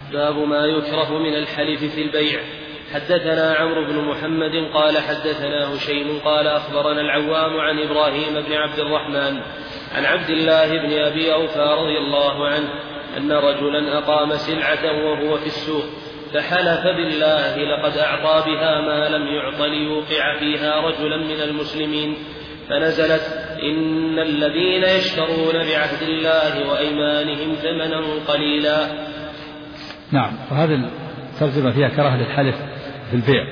باب ما يكره من الحلف في البيع. حدثنا عمرو بن محمد قال حدثنا هشيم قال أخبرنا العوام عن إبراهيم بن عبد الرحمن عن عبد الله بن أبي أوفى رضي الله عنه أن رجلا أقام سلعة وهو في السوق فحلف بالله لقد أعطى بها ما لم يعط ليوقع فيها رجلا من المسلمين، فنزلت إن الذين يشترون بعهد الله وأيمانهم ثمنا قليلا. نعم. وهذه الترجمة فيها كراهة للحلف في البيع،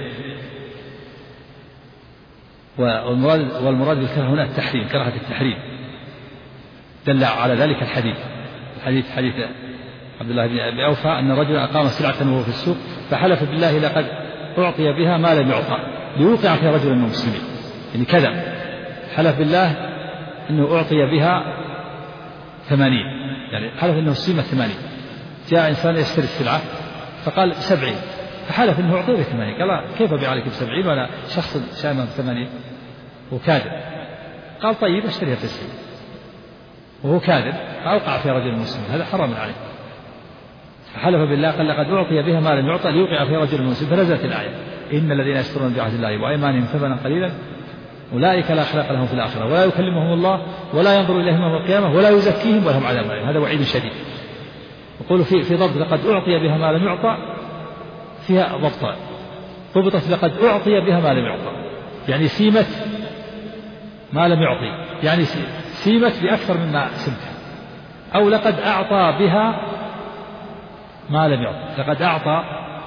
والمراد بالكراهة هنا التحريم، كراهة التحريم. دل على ذلك حديث عبد الله بن أبي أوفى أن رجلا أقام سلعة وهو في السوق فحلف بالله لقد أعطي بها ما لم يعطى ليوقع فيها رجلا من المسلمين، يعني كذا حلف بالله أنه أعطي بها 80، يعني حلف أنه سيمة 80. جاء إنسان يشتري السلعة فقال 70، فحلف أنه أعطي ب80، قال كيف أبيع عليك ب70 وأنا شخص شامل 80 وكاذب؟ قال طيب اشتريها ب90 وهو كاذب، فأوقع في رجل مسلم، هذا حرام عليه. فحلف بالله قال لقد أعطي بها ما لم يعطى ليوقع في رجل مسلم، فنزلت الآية إن الذين يشترون بعهد الله وأيمانهم ثمنا قليلا أولئك لا خلاق لهم في الآخرة ولا يكلمهم الله ولا ينظر إليهم يوم القيامة ولا يزكيهم ولهم عذاب أليم. هذا وعيد شديد. يقول في ضبط لقد أعطي بها ما لم يعطى فيها ضبطان، ضبطت لقد أعطي بها ما لم يعطى يعني سيمة ما لم يعطي، يعني سيمة بأكثر مما سمت، أو لقد أعطى بها ما لم يعطي، لقد أعطى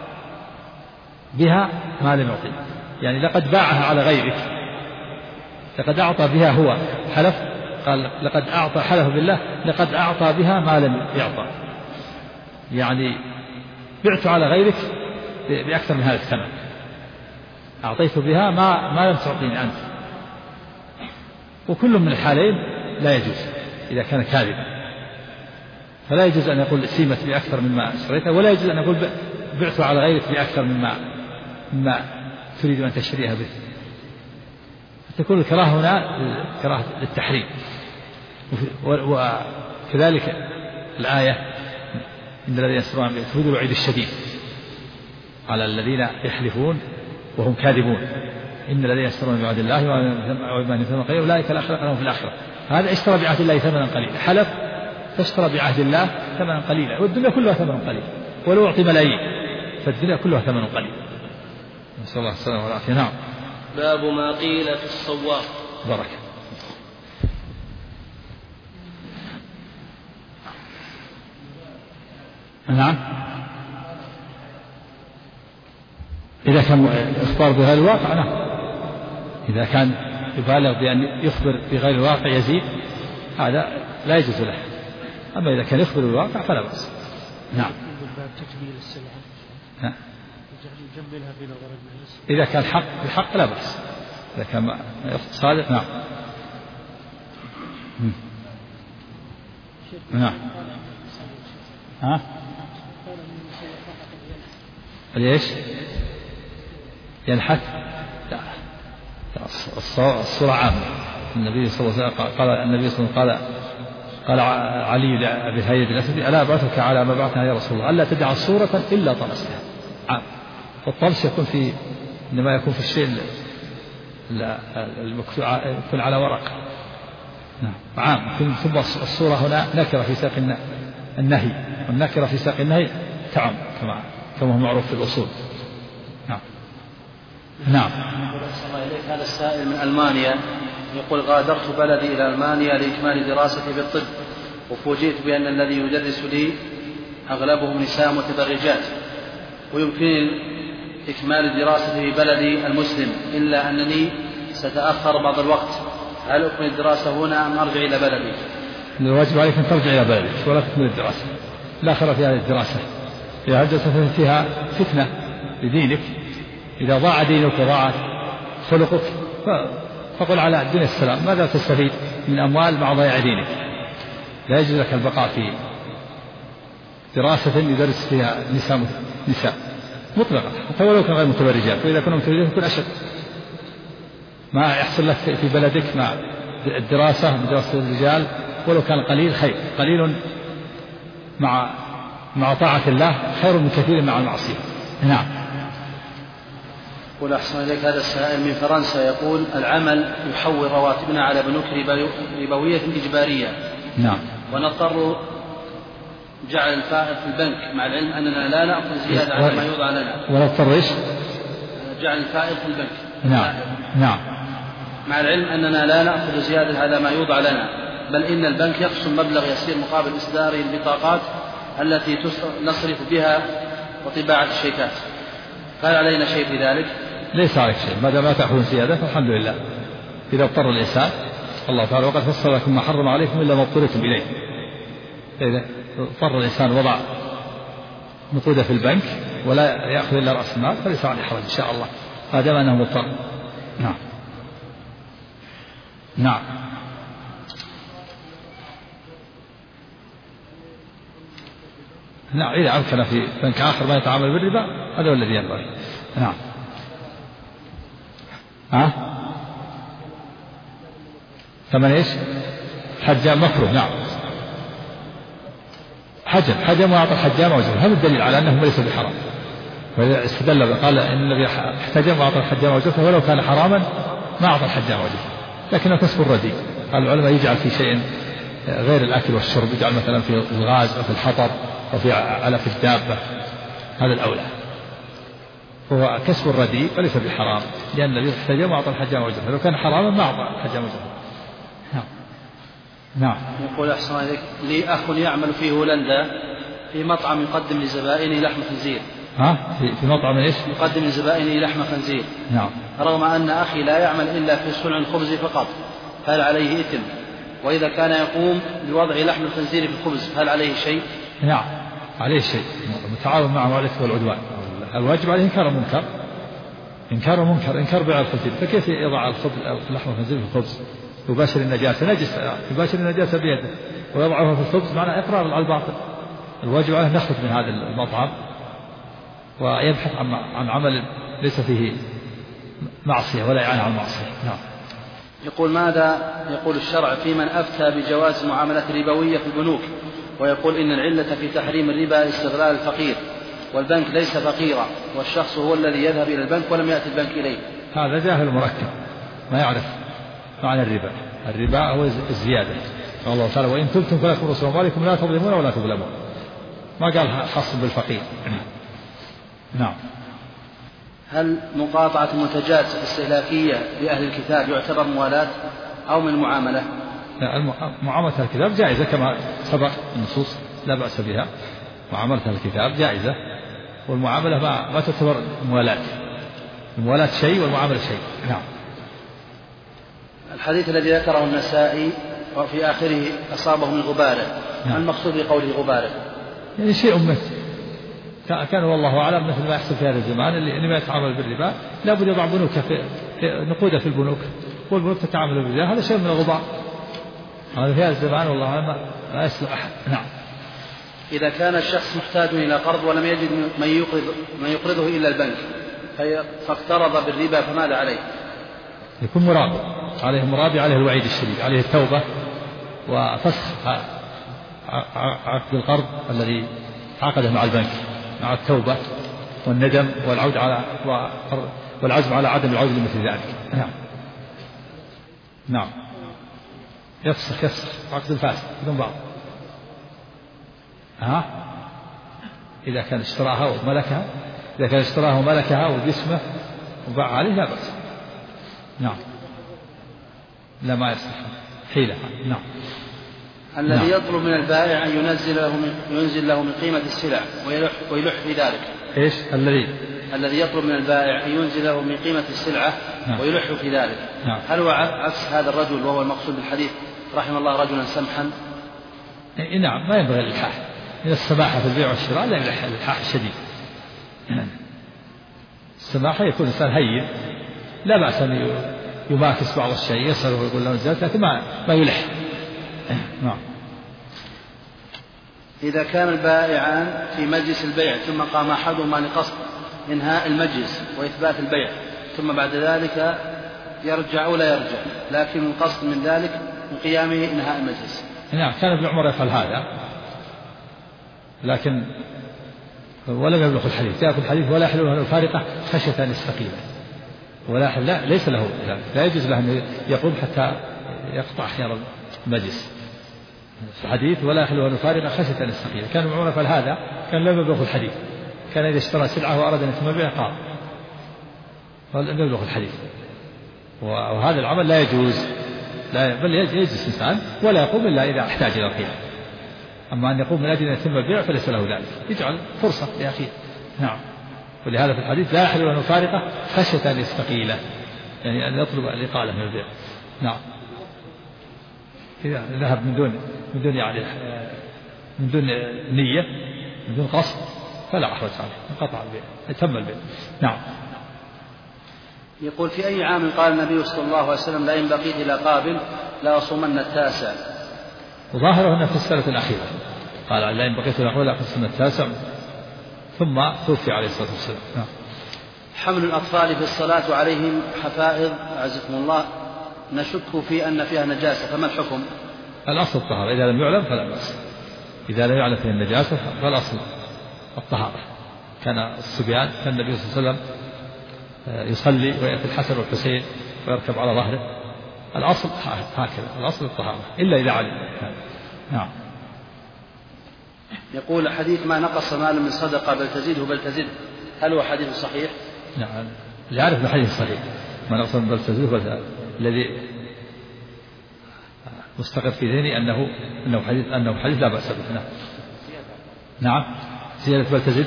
بها ما لم يعطي يعني لقد باعها على غيرك، لقد أعطى بها هو حلف، قال لقد أعطى، حلف بالله لقد أعطى بها ما لم يعطى، يعني بعت على غيرك بأكثر من هذا الثمن، أعطيت بها ما لم تعطيني أنت. وكل من الحالين لا يجوز إذا كان كاذبا، فلا يجوز أن يقول سيمة بأكثر مما اشتريتها، ولا يجوز أن يقول بعت على غيرك بأكثر مما تريد أن تشتريها به. تكون الكراهة هنا كراهة للتحريم. وكذلك الآية إن الذين يشترون تفيد الوعيد الشديد على الذين يحلفون وهم كاذبون، إن الذين يشترون بعهد الله وأيمانهم ثمنا قليلا أولئك لا خلاق لهم في الآخرة. هذا اشترى بعهد الله ثمنا قليلا، حلف فاشترى بعهد الله ثمنا قليلا، والدنيا كلها ثمن قليل، ولو أعطي ملايين فالدنيا كلها ثمن قليل. نسأل الله السلامة والعافية. نعم. باب ما قيل في الصواف. بركة. نعم. إذا كان إخبار بغير الواقع نعم، إذا كان يبالغ بأن يخبر بغير الواقع يزيد هذا لا يجوز له، أما إذا كان يخبر بالواقع فلا بأس. نعم. نعم. إذا كان حق بحق لا بأس، إذا كان صادق. نعم. نعم. ها؟ ليش؟ ينحت؟ لا. الصورة عامة. النبي صلى الله عليه وسلم قال علي لأبي الهيثم الأسدي ألا أبعثك على ما بعثنا يا رسول الله ألا تدع صورة إلا طمستها. عام. والطمس إنما يكون في الشيء المكتوب يكون على ورق. نعم. عام. ثم الصورة هنا نكرة في سياق النهي، والنكرة في سياق النهي تعم كما هو معروف في الأصول. نعم. نعم. هذا السائل من ألمانيا يقول غادرت بلدي إلى ألمانيا لإكمال دراستي بالطب، وفوجئت بأن الذي يدرس لي أغلبهم نساء متبرجات، ويمكنني إكمال دراستي في بلدي المسلم إلا أنني سأتأخر بعض الوقت، هل أكمل الدراسة هنا أم أرجع إلى بلدي؟ الواجب عليك أن ترجع إلى بلدك ولا تكمل الدراسة، لا خير في هذه الدراسة، إذا الدراسة فيها فتنة لدينك، إذا ضاع دينك وضاعت خلقك فقل على الدنيا السلام، ماذا تستفيد من أموال مع ضياع دينك؟ لا يجوز لك البقاء في دراسة يدرس فيها نساء مطلقة حتى ولو كان غير متبرجات، وإذا كانوا متبرجات يكون أشد. ما يحصل لك في بلدك مع الدراسة بدراسة الرجال ولو كان قليل خير، قليل مع مع طاعة الله خير من كثير مع المعصية. نعم. يقول أحسن إليك هذا السائل من فرنسا يقول العمل يحول رواتبنا على بنوك ربوية إجبارية. نعم. ونضطر جعل الفائض في البنك مع العلم أننا لا نأخذ زيادة على ما يوضع لنا. ونضطر إيش؟ جعل الفائض في البنك. نعم. نعم. مع العلم أننا لا نأخذ زيادة على ما يوضع لنا، بل إن البنك يخصم مبلغ يسير مقابل إصدار البطاقات التي نصرف بها وطباعة الشيكات، فهل علينا شيء في ذلك؟ ليس عليك شيء ما دام لا تأخذون زيادة فالحمد لله. إذا اضطر الإنسان الله تعالى وقد فصل لكم ما حرم عليكم إلا ما اضطررتم إليه. إذا اضطر الإنسان وضع نقوده في البنك ولا يأخذ إلا رأس المال فليس عليه حرج إن شاء الله ما دام أنه مضطر. نعم. نعم. نعم. إذا أمكن في بنك آخر ما يتعامل بالربا هذا هو الذي ينبغي. نعم. ثمن إيش؟ حجام مكروه. نعم. حجم وأعطى الحجام وجهه، هذا الدليل على أنه ليس بحرام. وإذا استدل قال إن النبي احتجم وأعطى الحجام وجهه ولو كان حراما ما أعطى الحجام وجهه، لكنه كسب الرديء. قال العلماء يجعل في شيء غير الأكل والشرب، يجعل مثلا في الغاز أو في الحطب أو في علف الدابة، هذا الأولى. هو كسب الرديء فليس بحرام لأن النبي احتجم وأعطى الحجام وجهه، لو كان حراما ما أعطى الحجام وجهه. نعم. نعم. يقول أحسن عليك لي أخ يعمل في هولندا في مطعم يقدم لزبائنه لحم خنزير. في مطعم إيش؟ يقدم لزبائنه لحم خنزير. نعم. رغم أن أخي لا يعمل إلا في صنع الخبز فقط، هل عليه إثم؟ وإذا كان يقوم بوضع لحم الخنزير في الخبز هل عليه شيء؟ نعم عليه شيء، متعاون معه على الإثم والعدوان. الواجب عليه إنكار المنكر، إنكار بيع الخنزير، فكيف يضع لحم الخنزير في الخبز؟ يباشر النجاسة يباشر النجاسة بيده ويضعها في الخبز، معنى إقرار على الباطل. الواجب عليه نخرج من هذا المطعم ويبحث عن عمل ليس فيه معصية ولا يعاني عن معصية. نعم. يقول ماذا يقول الشرع في من أفتى بجواز معاملة ربوية في البنوك ويقول إن العلة في تحريم الربا استغلال الفقير والبنك ليس فقيرا والشخص هو الذي يذهب إلى البنك ولم يأتي البنك إليه؟ هذا جاهل مركب ما يعرف معنى الربا. الربا هو الزيادة. قال الله تعالى وإن تبتم فلكم رؤوس أموالكم لا تظلمون ولا تظلمون، ما قال خاص بالفقير. نعم. هل مقاطعة المنتجات الاستهلاكية لأهل الكتاب يعتبر موالاة أو من المعاملة؟ معاملة الكتاب جائزة كما سبق النصوص لا بأس بها. معاملة الكتاب جائزة والمعاملة ما تعتبر موالاة. الموالاة شيء والمعاملة شيء. نعم. الحديث الذي ذكره النسائي وفي آخره أصابه من غبارة، ما المقصود بقوله غبارة؟ يعني شيء مثل كان والله أعلم مثل ما يحصل في هذا الزمان اللي ما يتعامل بالربا لابد يضع بنوك في نقوده في البنوك والبنوك تتعامل بالربا، هذا شيء من الغبار. هذا في هذا الزمان والله أعلم ما يصلح أحد. نعم. إذا كان الشخص محتاج إلى قرض ولم يجد من يقرضه إلا البنك فاقترض بالربا فماذا عليه؟ يكون مرابي، عليه الوعيد الشديد، عليه التوبة وفسخ عقد القرض الذي عقده مع البنك مع التوبة والندم والعزم على عدم العودة لمثل ذلك. نعم. نعم. يفسخ عقد الفاسد بدون بعض. إذا كان اشتراها وملكها وجسمه وباع عليه لا بأس. نعم. لا ما يصح حيلة. نعم. الذي يطلب من البائع أن ينزل له من قيمة السلع ويلح في ذلك. إيش الذي يطلب من البائع أن ينزل له من قيمة السلعة ويلح في ذلك. نعم. هل هو عكس هذا الرجل وهو المقصود بالحديث رحم الله رجلا سمحا؟ نعم ما ينبغي الإلحاح. من السماحة في البيع والشراء لا يلح الإلحاح الشديد. السماحة يكون الإنسان هين لا بأس أن يماكس بعض الشيء يسأله ويقول له نزلت لكن ما يلح. نعم. إذا كان البائعان في مجلس البيع ثم قام أحدهما لقصد إنهاء المجلس وإثبات البيع ثم بعد ذلك يرجع ولا يرجع لكن القصد من ذلك من قيامه إنهاء المجلس. نعم. كان ابن عمر يفعل هذا لكن ولم يبلغ الحديث. جاء في الحديث ولا يحل له أن يفارقه خشية أن يستقيم. لا ليس له ذلك، لا يجوز له أن يقوم حتى يقطع خيار المجلس. في الحديث ولا يحل له أن يفارقه خشية أن يستقيم. كان معون فهذا كان لم يبلغ الحديث، كان إذا اشترى سلعة وأراد أن يتم بها قام، ولم يبلغ الحديث. وهذا العمل لا يجوز، بل يجلس الإنسان ولا يقوم إلا إذا احتاج إلى القيام. أما أن يقوم من أجل أن يتم البيع فليس له ذلك، يجعل فرصة لأخيه. نعم. ولهذا في الحديث لا يحل أن يفارقه خشية أن يستقيله، يعني أن يطلب الإقالة من البيع. نعم. إذا ذهب من دون يعني من دون نية، من دون قصد، فلا حرج عليه، انقطع البيع، تم البيع. نعم. يقول: في أي عام قال النبي صلى الله عليه وسلم: لئن بقيت إلى قابل لا أصومن التاسع؟ وظاهره أنه في السنة الأخيرة، قال: لئن بقيت إلى قابل لا أصومن التاسع، ثم توفي عليه الصلاة والسلام. نعم. حمل الأطفال في الصلاة عليهم حفائظ أعزكم الله نشك في أن فيها نجاسة، فما الحكم؟ الأصل الطهارة، إذا لم يعلم فلا بأس. إذا لم يعلم فيها النجاسة فالأصل الطهارة. كان الصبيان، كان النبي صلى الله عليه وسلم يصلي ويأتي الحسن والحسين ويركب على ظهره. الأصل هكذا، الأصل الطهارة إلا إذا علم. نعم. يقول: حديث ما نقص مال من صدقة بل تزيده بل تزيد، هل هو حديث صحيح؟ نعم، اللي يعرف الحديث صحيح. ما نقص بل تزيده الذي مستقر في ذهني أنه حديث لا بأس به. نعم. نعم. زيادة بل تزيد،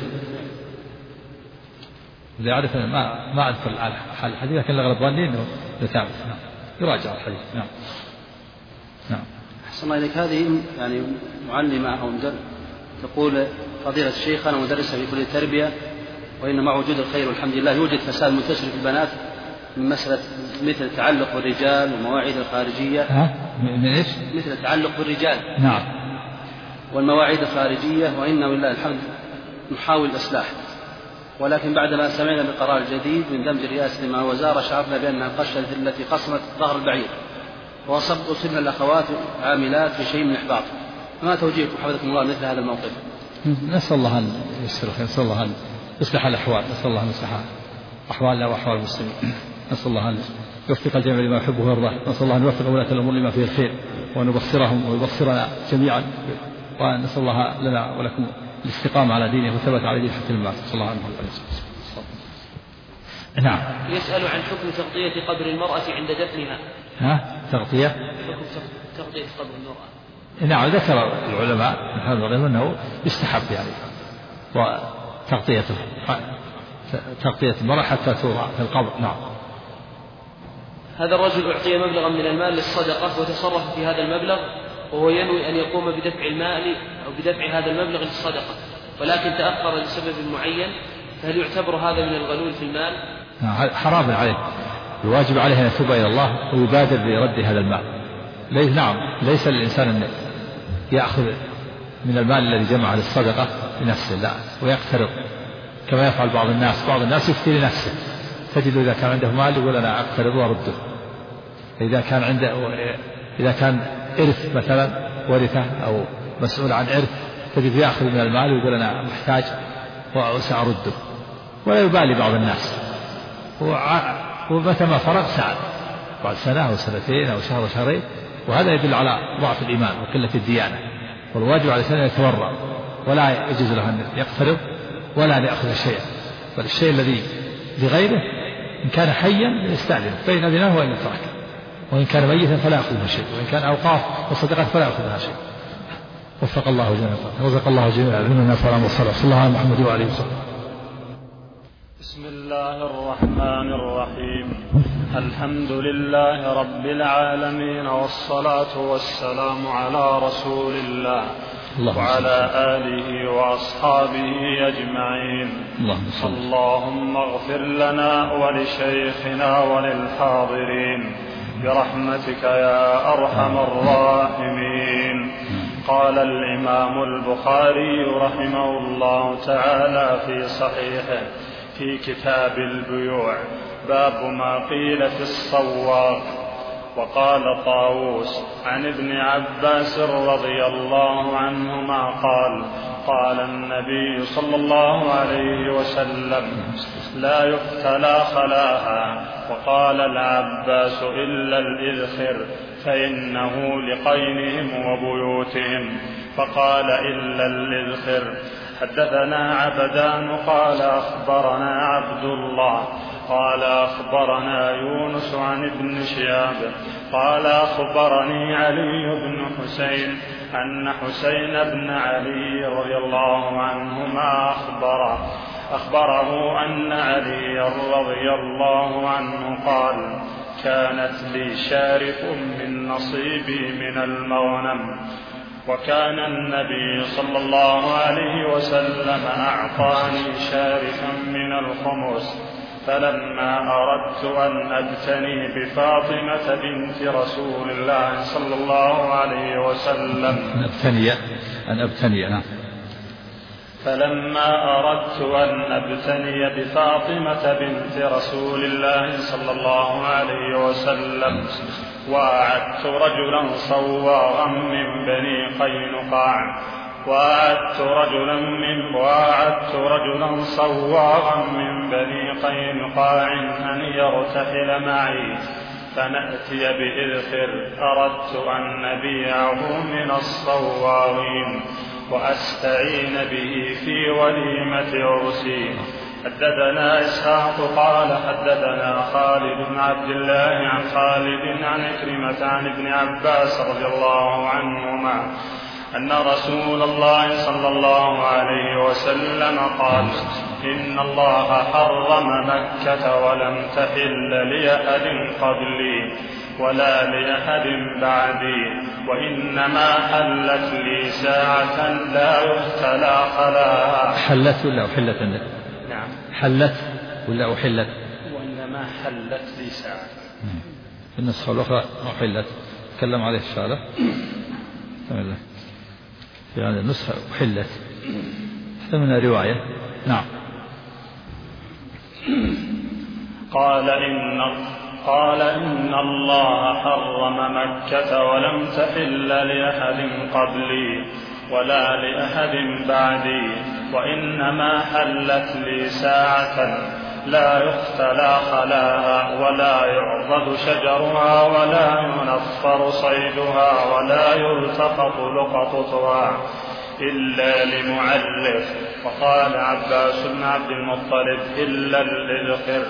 اللي يعرف ما أذكر حال الحديث، لكن الأغلب ظني أنه ثابت. نعم. يراجع الحديث. نعم. نعم. أحسن الله إليك. هذه يعني معلمة أو تقول: فضيلة الشيخ، أنا مدرسة في كلية التربية، وإن مع وجود الخير والحمد لله يوجد فساد منتشر في البنات من مسألة مثل التعلق بالرجال والمواعيد الخارجية. من إيش؟ مثل التعلق بالرجال. نعم. والمواعيد الخارجية، وإن ولله الحمد نحاول الإصلاح، ولكن بعدما سمعنا بالقرار الجديد من دمج الرئاسة مع الوزارة شعرنا بأنها القشة التي قصمت ظهر البعير، وأصبنا الأخوات عاملات في شيء من إحباط. ما توجيهكم حفظكم الله مثل هذا الموقف؟ نسأل الله أن يسر خير، نسأل الله أن يصلح الأحوال، نسأل الله أن يصلح أحوالنا وأحوال المسلمين، نسأل الله أن يوفق الجميع لما يحبه ويرضاه، نسأل الله أن يوفق ولاة الأمور لما فيه الخير، وأن يبصرهم ويبصرنا جميعا، ونسأل الله لنا ولكم الاستقامة على دينه والثبات على دينه حتى الممات. صلى الله عليه وسلم. نعم. يسأل عن حكم تغطية قبر المرأة عند دفنها. تغطية؟ حكم تغطية قبر المرأة. نعم، ذكر العلماء أنه يستحب يعني تغطية المرأة حتى توضع في القبر. نعم. هذا الرجل أعطي مبلغا من المال للصدقة وتصرف في هذا المبلغ، وهو ينوي أن يقوم بدفع المال أو بدفع هذا المبلغ للصدقة، ولكن تأخر لسبب معين، فهل يعتبر هذا من الغلول في المال؟ حرام عليه، الواجب عليه أن يتوب إلى الله ويبادر برد هذا المال. ليس للإنسان أن يأخذ من المال الذي جمع للصدقة لنفسه، لا، ويقترض كما يفعل بعض الناس يفتي لنفسه. تجد إذا كان عنده مال يقول أنا أقترض وأرده. إذا كان إرث مثلا ورثة أو مسؤول عن إرث، تجد يأخذ من المال ويقول أنا محتاج وسأرده، ولا يبالي بعض الناس، ومتى ما فرغ ساعد بعد سنة أو سنتين أو شهر وشهرين، وهذا يدل على ضعف الإيمان وقلة الديانة. والواجب على الإنسان أن يتورع، ولا يجوز له أن يقترض ولا أن يأخذ شيئا، بل الشيء الذي لغيره إن كان حيا يستأذنه فإن أذنه وإن تركه، وإن كان ميتا فلا يأخذ شيء، وإن كان أوقاف وصدقات فلا يأخذها شيء. وفق الله جميعا، رزق الله جميعا علمنا فلا مصلى. صلى الله على محمد وعلى وسلم. بسم الله الرحمن الرحيم. الحمد لله رب العالمين، والصلاة والسلام على رسول الله وعلى آله وأصحابه أجمعين. اللهم اغفر لنا ولشيخنا وللحاضرين برحمتك يا أرحم الراحمين. قال الإمام البخاري رحمه الله تعالى في صحيحه في كتاب البيوع: باب ما قيل في الصواغ. وقال طاووس عن ابن عباس رضي الله عنهما قال: قال النبي صلى الله عليه وسلم: لا يقتلى خلاها. وقال العباس: إلا الإذخر فإنه لقينهم وبيوتهم. فقال: إلا الإذخر. حدثنا عبدان قال أخبرنا عبد الله قال أخبرنا يونس عن ابن شهاب قال أخبرني علي بن حسين أن حسين بن علي رضي الله عنهما أخبره أن علي رضي الله عنه قال: كانت لي شارف من نصيبي من المغنم، وكان النبي صلى الله عليه وسلم أعطاني شارفا من الخمس، فلما أردت أن أبتني بفاطمة بنت رسول الله صلى الله عليه وسلم فلما أردت أن أبتني بفاطمة بنت رسول الله صلى الله عليه وسلم وأعدت رجلا صواغا من بني قينقاع وأعدت رجلا صواغا من بني قينقاع أن يرتحل معي فنأتي بإذخر، أردت أن نبيعه من الصواغين وأستعين به في وليمة عرسي. حدثنا إسحاق قال حدثنا خالد بن عبد الله عن خالد عن عكرمة عن ابن عباس رضي الله عنهما أن رسول الله صلى الله عليه وسلم قال: إن الله حرم مكة ولم تحل لأحد قبلي ولا لأحد بعدي، وإنما حلت لي ساعة لا يختلى خلاها. حلت ولا أحلت عندك؟ نعم. حلت ولا أحلت؟ وإنما حلت لي ساعة. في النسخة الأخرى أحلت، تكلم عليه الشارع. في هذه النسخة أحلت، منها رواية. نعم. قال إن الله حرم مكة ولم تحل لأحد قبلي ولا لأحد بعدي، وإنما حلت لي ساعة لا يختلى خلاها ولا يعضد شجرها ولا ينفر صيدها ولا يلتقط لقطتها إلا لمعلف. وقال عباس بن عبد المطلب: إلا الإذخر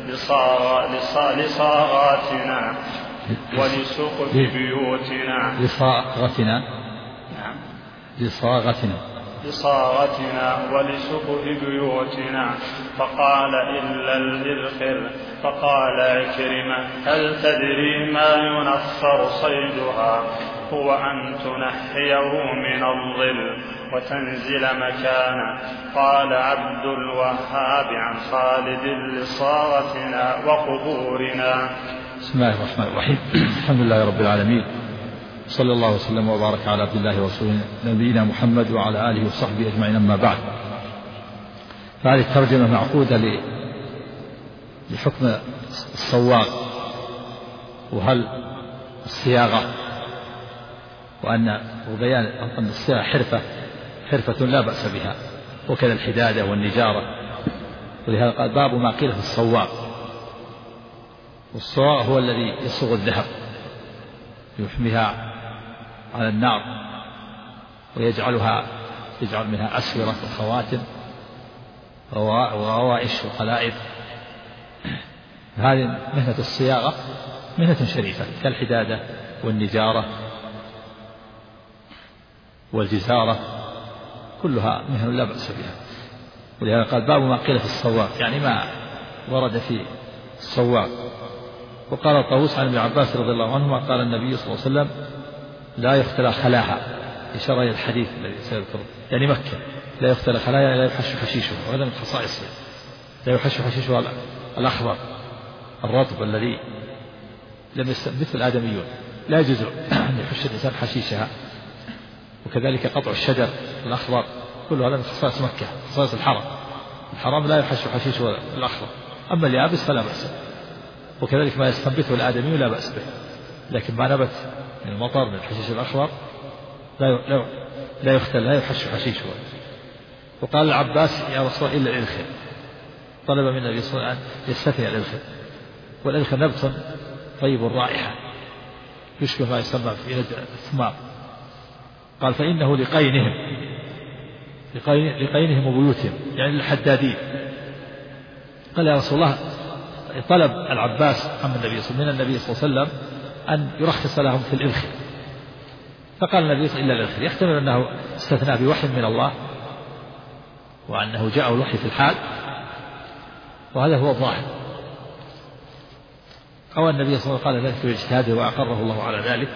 لصاغاتنا ولسقف بيوتنا. لصاغتنا ولسقف بيوتنا. فقال: إلا الإذخر. فقال عكرمة: هل تدري ما ينفر صيدها؟ هو أن تنحيه من الظل وتنزل مكانه. قال عبد الوهاب عن خالد: لصاغتنا وقبورنا. بسم الله الرحمن الرحيم. الحمد لله رب العالمين، صلى الله وسلم وبارك على عبد الله ورسوله نبينا محمد وعلى آله وصحبه أجمعين. أما بعد، فهذه الترجمة معقودة لحكم الصواغ، وهل الصياغة، وبيان أن الصياغة حرفة لا بأس بها، وكذا الحدادة والنجارة. ولهذا قال: باب ما قيل في الصواغ. والصواغ هو الذي يصوغ الذهب، يحميها على النار ويجعل منها أسورة وخواتم وغوائش وقلائد. هذه مهنة الصياغة مهنة شريفة، كالحدادة والنجارة والجزارة، كلها مهنة لا بأس بها. ولهذا قال: باب ما قيل في الصواغ، يعني ما ورد في الصواغ. وقال طاووس عن ابن عباس رضي الله عنهما قال النبي صلى الله عليه وسلم: لا يختلى خلاها، إشارة إلى الحديث الذي سيذكره، يعني مكة لا يختلى خلاها، لا يحش حشيشها، وهذا من خصائصه. لا يحش حشيشها الأخضر الرطب الذي لم مثل الآدميون، لا يجوز أن يحش الإنسان حشيشها. وكذلك قطع الشجر الأخضر، كل هذا من خصائص مكة، خصائص الحرام لا يحش حشيشه الأخضر. أما اليابس فلا بأس، وكذلك ما يستنبته الآدمي لا بأس به. لكن ما نبت من المطر من الحشيش الأخضر لا يختل، لا يحش حشيشه. وقال العباس يا رسول الله إلا الإذخر، طلب من النبي صلى الله عليه وسلم أن يستثني الإذخر، والإذخر نبت طيب الرائحة يشبه ما يسمى في الثمار. قال فإنه لقينهم وبيوتهم، يعني للحدادين. قال يا رسول الله، طلب العباس من النبي صلى الله عليه وسلم أن يرخص لهم في الإذخر، فقال النبي إلا الإذخر، يحتمل أنه استثنى بوحي من الله وأنه جاءه الوحي في الحال، وهذا هو الظاهر، أو النبي صلى الله عليه وسلم قال ذلك في اجتهاده وأقره الله على ذلك.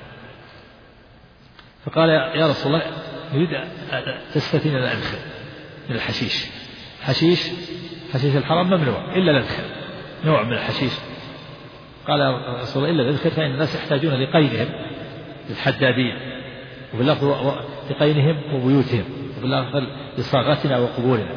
فقال يا رسول الله نريد أن تستثني لنا الإذخر من الحشيش. حشيش الحرام ممنوع إلا الإذخر، نوع من الحشيش. قال يا رسول الله إلا الإذخر، فإن الناس يحتاجون لقينهم للحدادين، وفي اللفظ لقينهم وبيوتهم، وفي اللفظ لصاغتنا وقبورنا،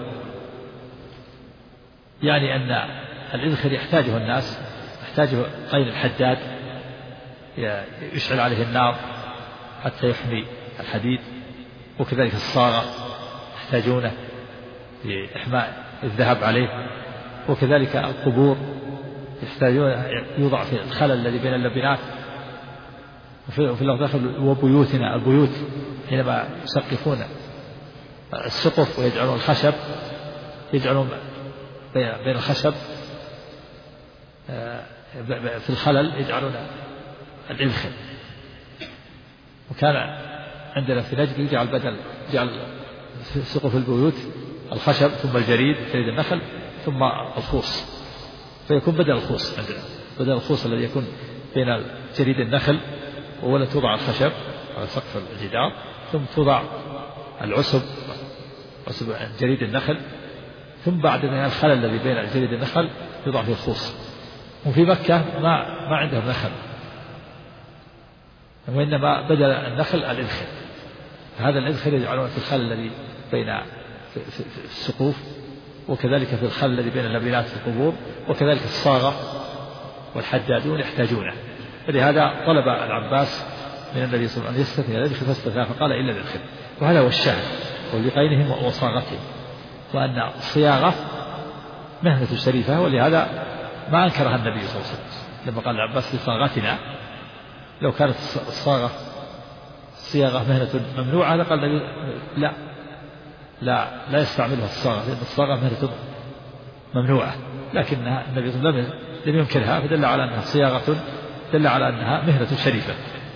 يعني أن الإذخر يحتاجه الناس، يحتاجه قين الحداد يشعل عليه النار حتى يحمي الحديد، وكذلك الصاغة يحتاجونه لإحماء الذهب عليه، وكذلك القبور يحتاجون يوضع في الخلل الذي بين اللبنات، وفي اللفظ وبيوتنا، البيوت حينما يسقفون السقف ويجعلون الخشب، يجعلون بين الخشب في الخلل يجعلون الإذخر. وكان عندنا في نجد يجعل سقف البيوت الخشب، ثم جريد النخل، ثم الخوص، فيكون بدل الخوص عندنا، بدل الخوص الذي يكون بين جريد النخل، ولا توضع الخشب على سقف الجدار، ثم توضع العصب جريد النخل، ثم بعد من الخلل الذي بين جريد النخل يوضع فيه الخوص. وفي مكة ما عندهم نخل، وإنما بدل النخل الإذخر. هذا الإذخر يجعلونه في الخلل الذي بين في السقوف، وكذلك في الخلل الذي بين اللبنات في القبور، وكذلك الصاغة والحدادون يحتاجونه. فلهذا طلب العباس من النبي صلى الله عليه وسلم أن يستثني الإذخر فاستثنى، فقال إلا الإذخر. وهذا هو الشاهد، ولقينهم وصاغتهم، وأن الصياغة مهنة شريفة، ولهذا ما أنكرها النبي صلى الله عليه وسلم لما قال العباس لصاغتنا. لو كانت الصياغة مهنة ممنوعة لقال النبي لا يستعملها الصاغة، لأن الصاغة مهنة ممنوعة، لكن النبي صلى الله عليه وسلم لم ينكرها، فدل على أنها صياغة، دل على أنها مهنة شريفة.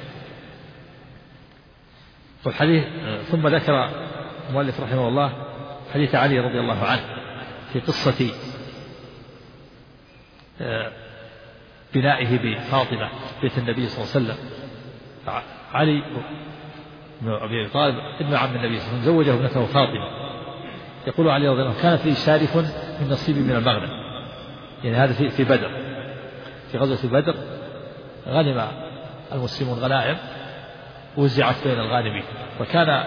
والحديث ثم ذكر المؤلف رحمه الله حديث علي رضي الله عنه في قصة بنائه بفاطمة بيت النبي صلى الله عليه وسلم. علي بن أبي طالب ابن عم النبي صلى الله عليه وسلم زوجه ابنته فاطمة. يقول علي رضي الله عنه كانت لي شارف من نصيبي من المغنم، يعني هذا في بدر، في غزوة بدر غنم المسلمون غنائم وزعت بين الغانمين، فكان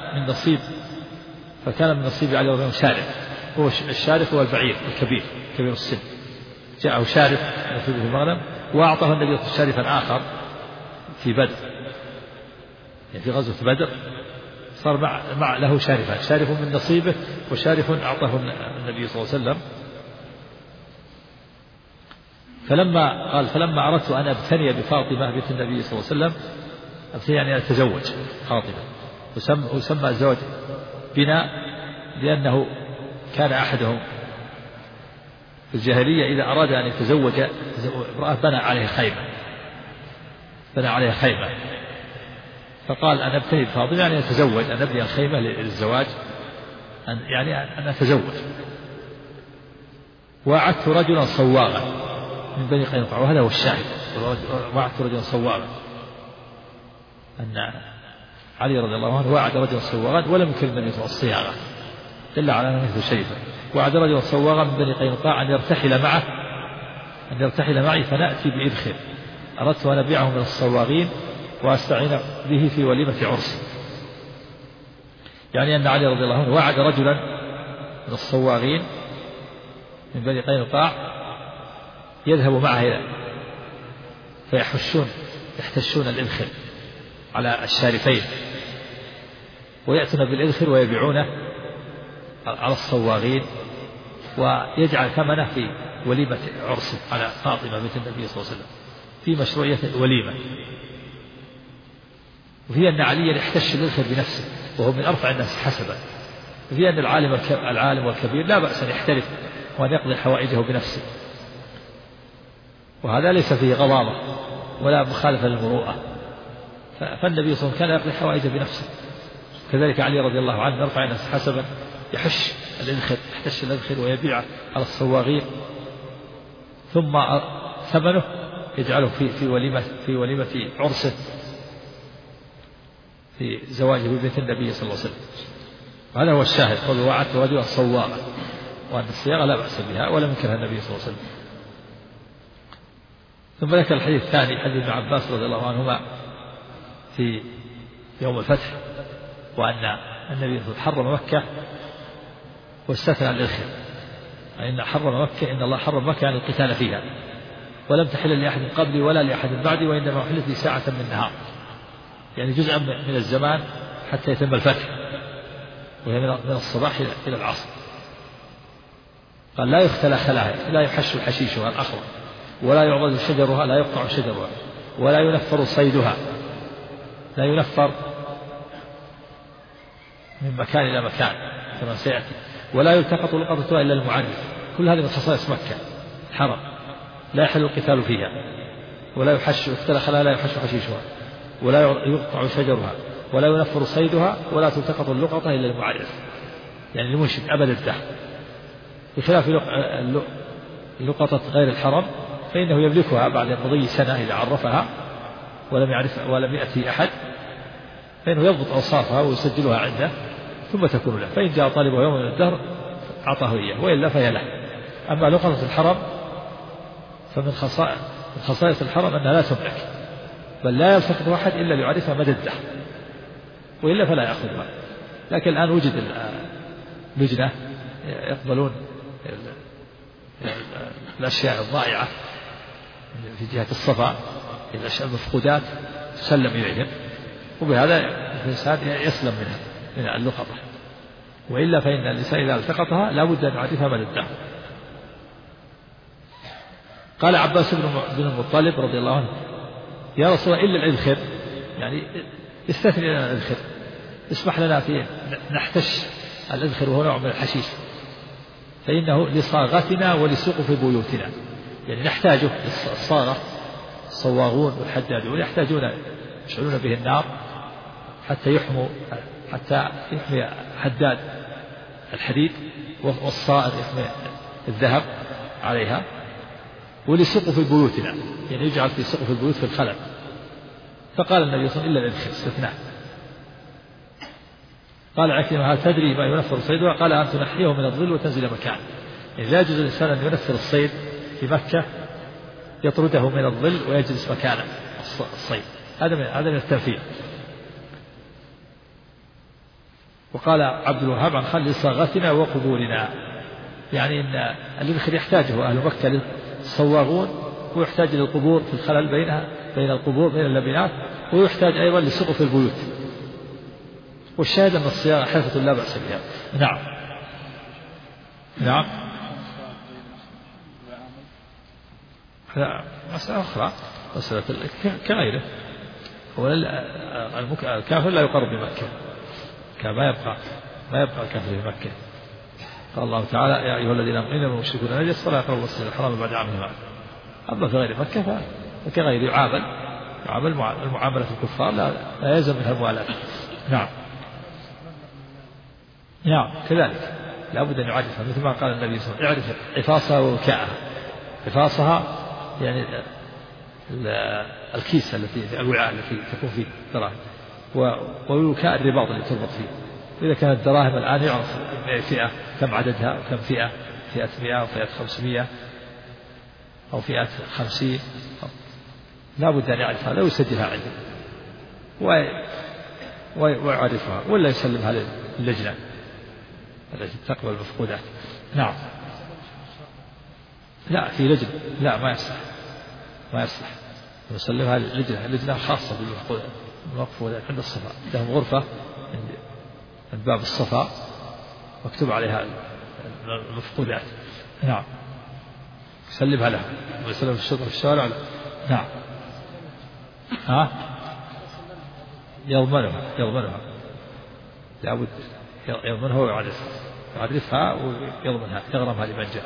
من نصيب علي رضي الله عنه شارف. هو الشارف هو البعير الكبير كبير السن، جاءه شارف نصيبه في المغنم، وأعطاه النبي شارفا آخر في بدر، يعني في غزوة بدر صار مع له شارفان، شارف من نصيبه وشارف أعطاه النبي صلى الله عليه وسلم. فلما أردت أن أبتني بفاطمة بنت النبي صلى الله عليه وسلم، أبتني يعني أن أتزوج فاطمة، وسمى الزواج بنا لأنه كان أحدهم في الجاهلية إذا أراد أن يتزوج امرأة بنى عليها خيمة، فقال أن أبتني بفاطمة يعني أتزوج، أن أبني الخيمة للزواج، أن أتزوج. وأعدت رجلا صواغا من بني قينقاع، وهذا هو الشاهد، وأعدت رجلا صواغا، أن علي رضي الله عنه وعد رجلا صواغا ولم يكن النبي صلى الله عليه وسلم الصياغة، دل على أنه شريفة. وعد رجلا صواغا من بني قينقاع أن يرتحل معي فنأتي بإذخر، أردت أن أبيعه من الصواغين وأستعين به في وليمة عرس. يعني أن علي رضي الله عنه وعد رجلا من الصواغين من بني قينقاع يذهب معه يحتشون الإذخر على الشارفين، ويأتون بالإذخر ويبيعونه على الصواغين ويجعل ثمنه في وليمة عرسه على فاطمة بنت النبي صلى الله عليه وسلم في مشروعية الوليمة. وفي أن عليا يحتش الإذخر بنفسه وهو من أرفع الناس حسبا. وفي أن العالم والكبير لا بأس أن يحترف وأن يقضي حوائجه بنفسه، وهذا ليس فيه غضاضة ولا مخالفة للمروءة. فالنبي صلى الله عليه وسلم كان يقضي حوائجه بنفسه. كذلك علي رضي الله عنه يرفع الناس حسبا يحش الإذخر، يحتش الإذخر ويبيعه على الصواغير، ثم ثمنه يجعله في وليمة عرسه في زواجه ببيت النبي صلى الله عليه وسلم. وهذا هو الشاهد، قول وعدت رجلا صواغا، وأن الصياغة لا بأس بها ولم ينكرها النبي صلى الله عليه وسلم. ثم ذكر الحديث الثاني حديث ابن عباس رضي الله عنهما في يوم الفتح، وأن النبي حرم مكة واستثنى الإذخر، إن حرم مكة، إن الله حرم مكة عن القتال فيها ولم تحل لأحد قبلي ولا لأحد بعدي، وإنما أحلت لي ساعة من النهار، يعني جزءا من الزمان حتى يتم الفتح، وهي من الصباح إلى العصر. قال لا يختلى خلاها، لا يحش حشيشها الأخضر، ولا يعضد شجرها، لا يقطع شجرها، ولا ينفر صيدها، لا ينفر من مكان إلى مكان كما سيأتي، ولا يلتقط لقطتها إلا المعرف. كل هذه من خصائص مكة الحرم، لا يحل القتال فيها، ولا يحش اختلى خلاها، لا يحش حشيشها، ولا يقطع شجرها، ولا ينفر صيدها، ولا تلتقط اللقطة إلا المعرف، يعني المنشد أبد الدهر. بخلاف اللقطة غير الحرم فإنه يملكها بعد مضي سنة إذا عرفها ولم يأتي أحد، فإنه يضبط أوصافها ويسجلها عنده ثم تكون له، فإن جاء طالبه يوم من الدهر أعطاه إياه، وإلا فهي له. أما لقطة الحرم فمن خصائص الحرم أنها لا تملك، بل لا يلتقط أحد إلا ليعرفها مدى الدهر، وإلا فلا يأخذها. لكن الآن وجد لجنة يقبلون الأشياء الضائعة في جهة الصفا، الأشياء المفقودات تسلم إليهم، وبهذا الإنسان يسلم من اللقطة. وإلا فإن الإنسان إذا التقطها لا بد أن يعرفها مدى الدهر. قال عباس بن المطلب رضي الله عنه يا رسول الله إلا الإذخر، يعني استثني لنا الإذخر، اسمح لنا في نحتش الإذخر وهو نوع من الحشيش، فإنه لصاغتنا ولسوق في بيوتنا، يعني نحتاجه للصاغة، الصواغون والحدادون يحتاجون يشعلون به النار حتى يحمي حداد الحديد، والصائر يحمي الذهب عليها، ولسوق في بيوتنا، يعني يجعل في سقف البيوت في الخلل. فقال النبي صلى الله عليه وسلم إلا الإذخر، استثناء. قال عكرمة هل تدري ما ينفر صيدها؟ قال أن تنحيه من الظل وتنزل مكانه، يعني لا يجوز الإنسان أن ينفر الصيد في مكة يطرده من الظل ويجلس مكانه الصيد، هذا من التنفير. وقال عبد الوهاب عن خل صاغتنا وقبورنا، يعني إن الإذخر يحتاجه أهل مكة للصواغون، ويحتاج للقبور في الخلل بين القبور بين اللبنات، ويحتاج أيضا لسقف البيوت. والشاهد أن الصياغة حرفة لا بأس بها. نعم مسألة أخرى، مسألة كغيره، الكافر لا يقرب بمكة، ما يبقى الكافر في مكة. قال الله تعالى يا أيها الذين آمنوا إنما المشركون نجس فلا يقربوا المسجد الحرام بعد عامهم هذا. أما في غير مكة فكغير يعامل المعاملة الكفار لا يلزم منها الموالاة. نعم كذلك لا بد أن يعرفها، مثل ما قال النبي صلى الله عليه وسلم اعرف عفاصها ووكاءها. عفاصها يعني الكيس الوعاء التي تكون فيه دراهم، ووكاء الرباط اللي تربط فيه. إذا كانت الدراهم الآن يعرف فئة كم عددها وكم فئة 100 وفئة 500 أو فئة 50، لا بد أن يعرفها، لا يسجلها عنده ويعرفها، ولا يسلمها للجنة التي تقبل المفقودات. نعم لا في لجنة، لا ما يصلح يسلمها لجنة خاصة بالمفقودات عند الصفا، لهم غرفة عند باب الصفا مكتوب عليها المفقودات. نعم. سلمها له ويسلم في الشطر في الشارع. نعم. يضمنها لابد يضمنها ويعرفها ويضمنها يغرمها لمن جاء.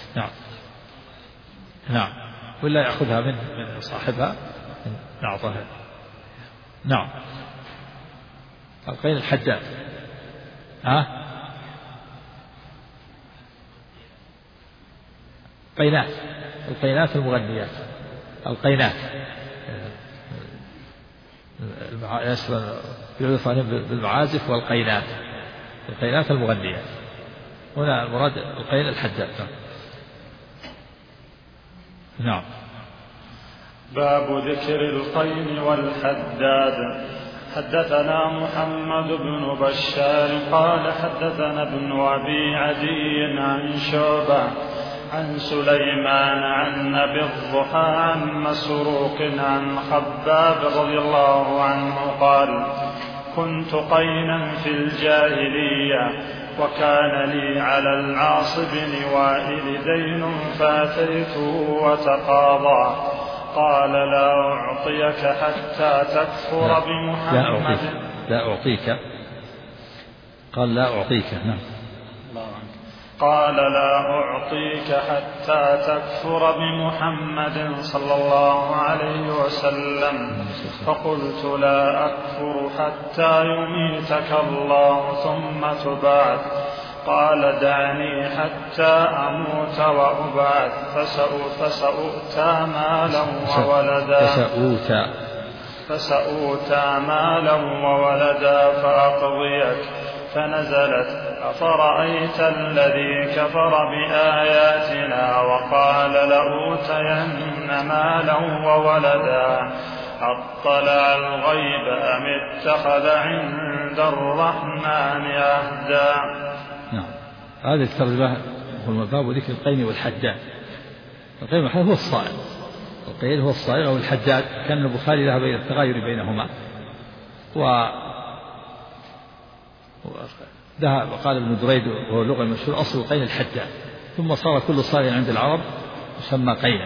نعم ولا يأخذها من صاحبها نعطها. نعم. القين الحداد. القينات المغنيات. القينات يعرف بالمعازف والقينات. القينات المغنيات. هنا المراد القين الحداد. نعم. باب ذكر القين والحداد. حدثنا محمد بن بشار قال حدثنا ابن أبي عدي عن شعبة عن سليمان عن أبي الضحى عن مسروق عن خباب رضي الله عنه قال كنت قينا في الجاهلية وكان لي على العاص بن وائل دين فأتيته وتقاضى قال لا أعطيك حتى تكفر بمحمد. لا أعطيك. قال لا أعطيك. نعم. قال لا أعطيك حتى تكفر بمحمد صلى الله عليه وسلم. فقلت لا أكفر حتى يميتك الله ثم تبعث. قال دعني حتى أموت وأبعث فسأؤتى مالا وولدا فأقضيك. فنزلت أفرأيت الذي كفر بآياتنا وقال لأوتين مالا وولدا أطلع الغيب أم اتخذ عند الرحمن عهدا. نعم. هذا الترجمة هو باب ذكر القين والحداد. القين والحداد هو الصائغ. القين هو الصائغ أو الحداد. كان البخاري ذهب إلى التغاير بينهما وقال ابن دريد وهو اللغة المشهور أصل القين الحداد ثم صار كل صائغ عند العرب يسمى قينا.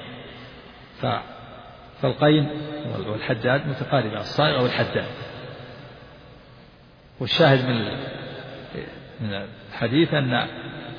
فالقين والحداد متقاربة الصائغ والحداد. والشاهد من الحديث أن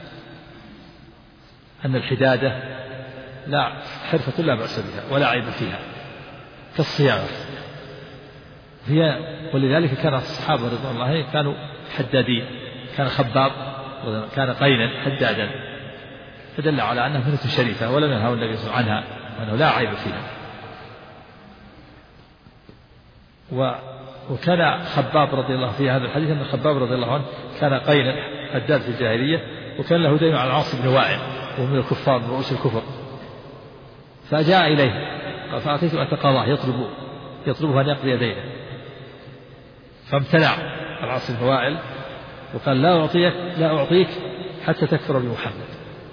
الحدادة لا حرفة لا بأس بها ولا عيب فيها كالصياغة هي. ولذلك كان الصحابة رضي الله عنهم كانوا حدادين. كان خباب كان قينا حدادا فدل على أنها مهنة شريفة ولم ينهى النبي صلى الله عليه وسلم عنها وأنه لا عيب فيها. وكان خباب رضي الله في هذا الحديث أن خباب رضي الله عنه كان قينا حداد في الجاهلية وكان له دين على العاص بن وائل وهو من الكفار من رؤوس الكفر. فجاء إليه قال فأعطيته أتقاضاه يطلبه أن يقضي دينه. فامتنع العاص بن وائل وقال لا أعطيك حتى تكفر بمحمد.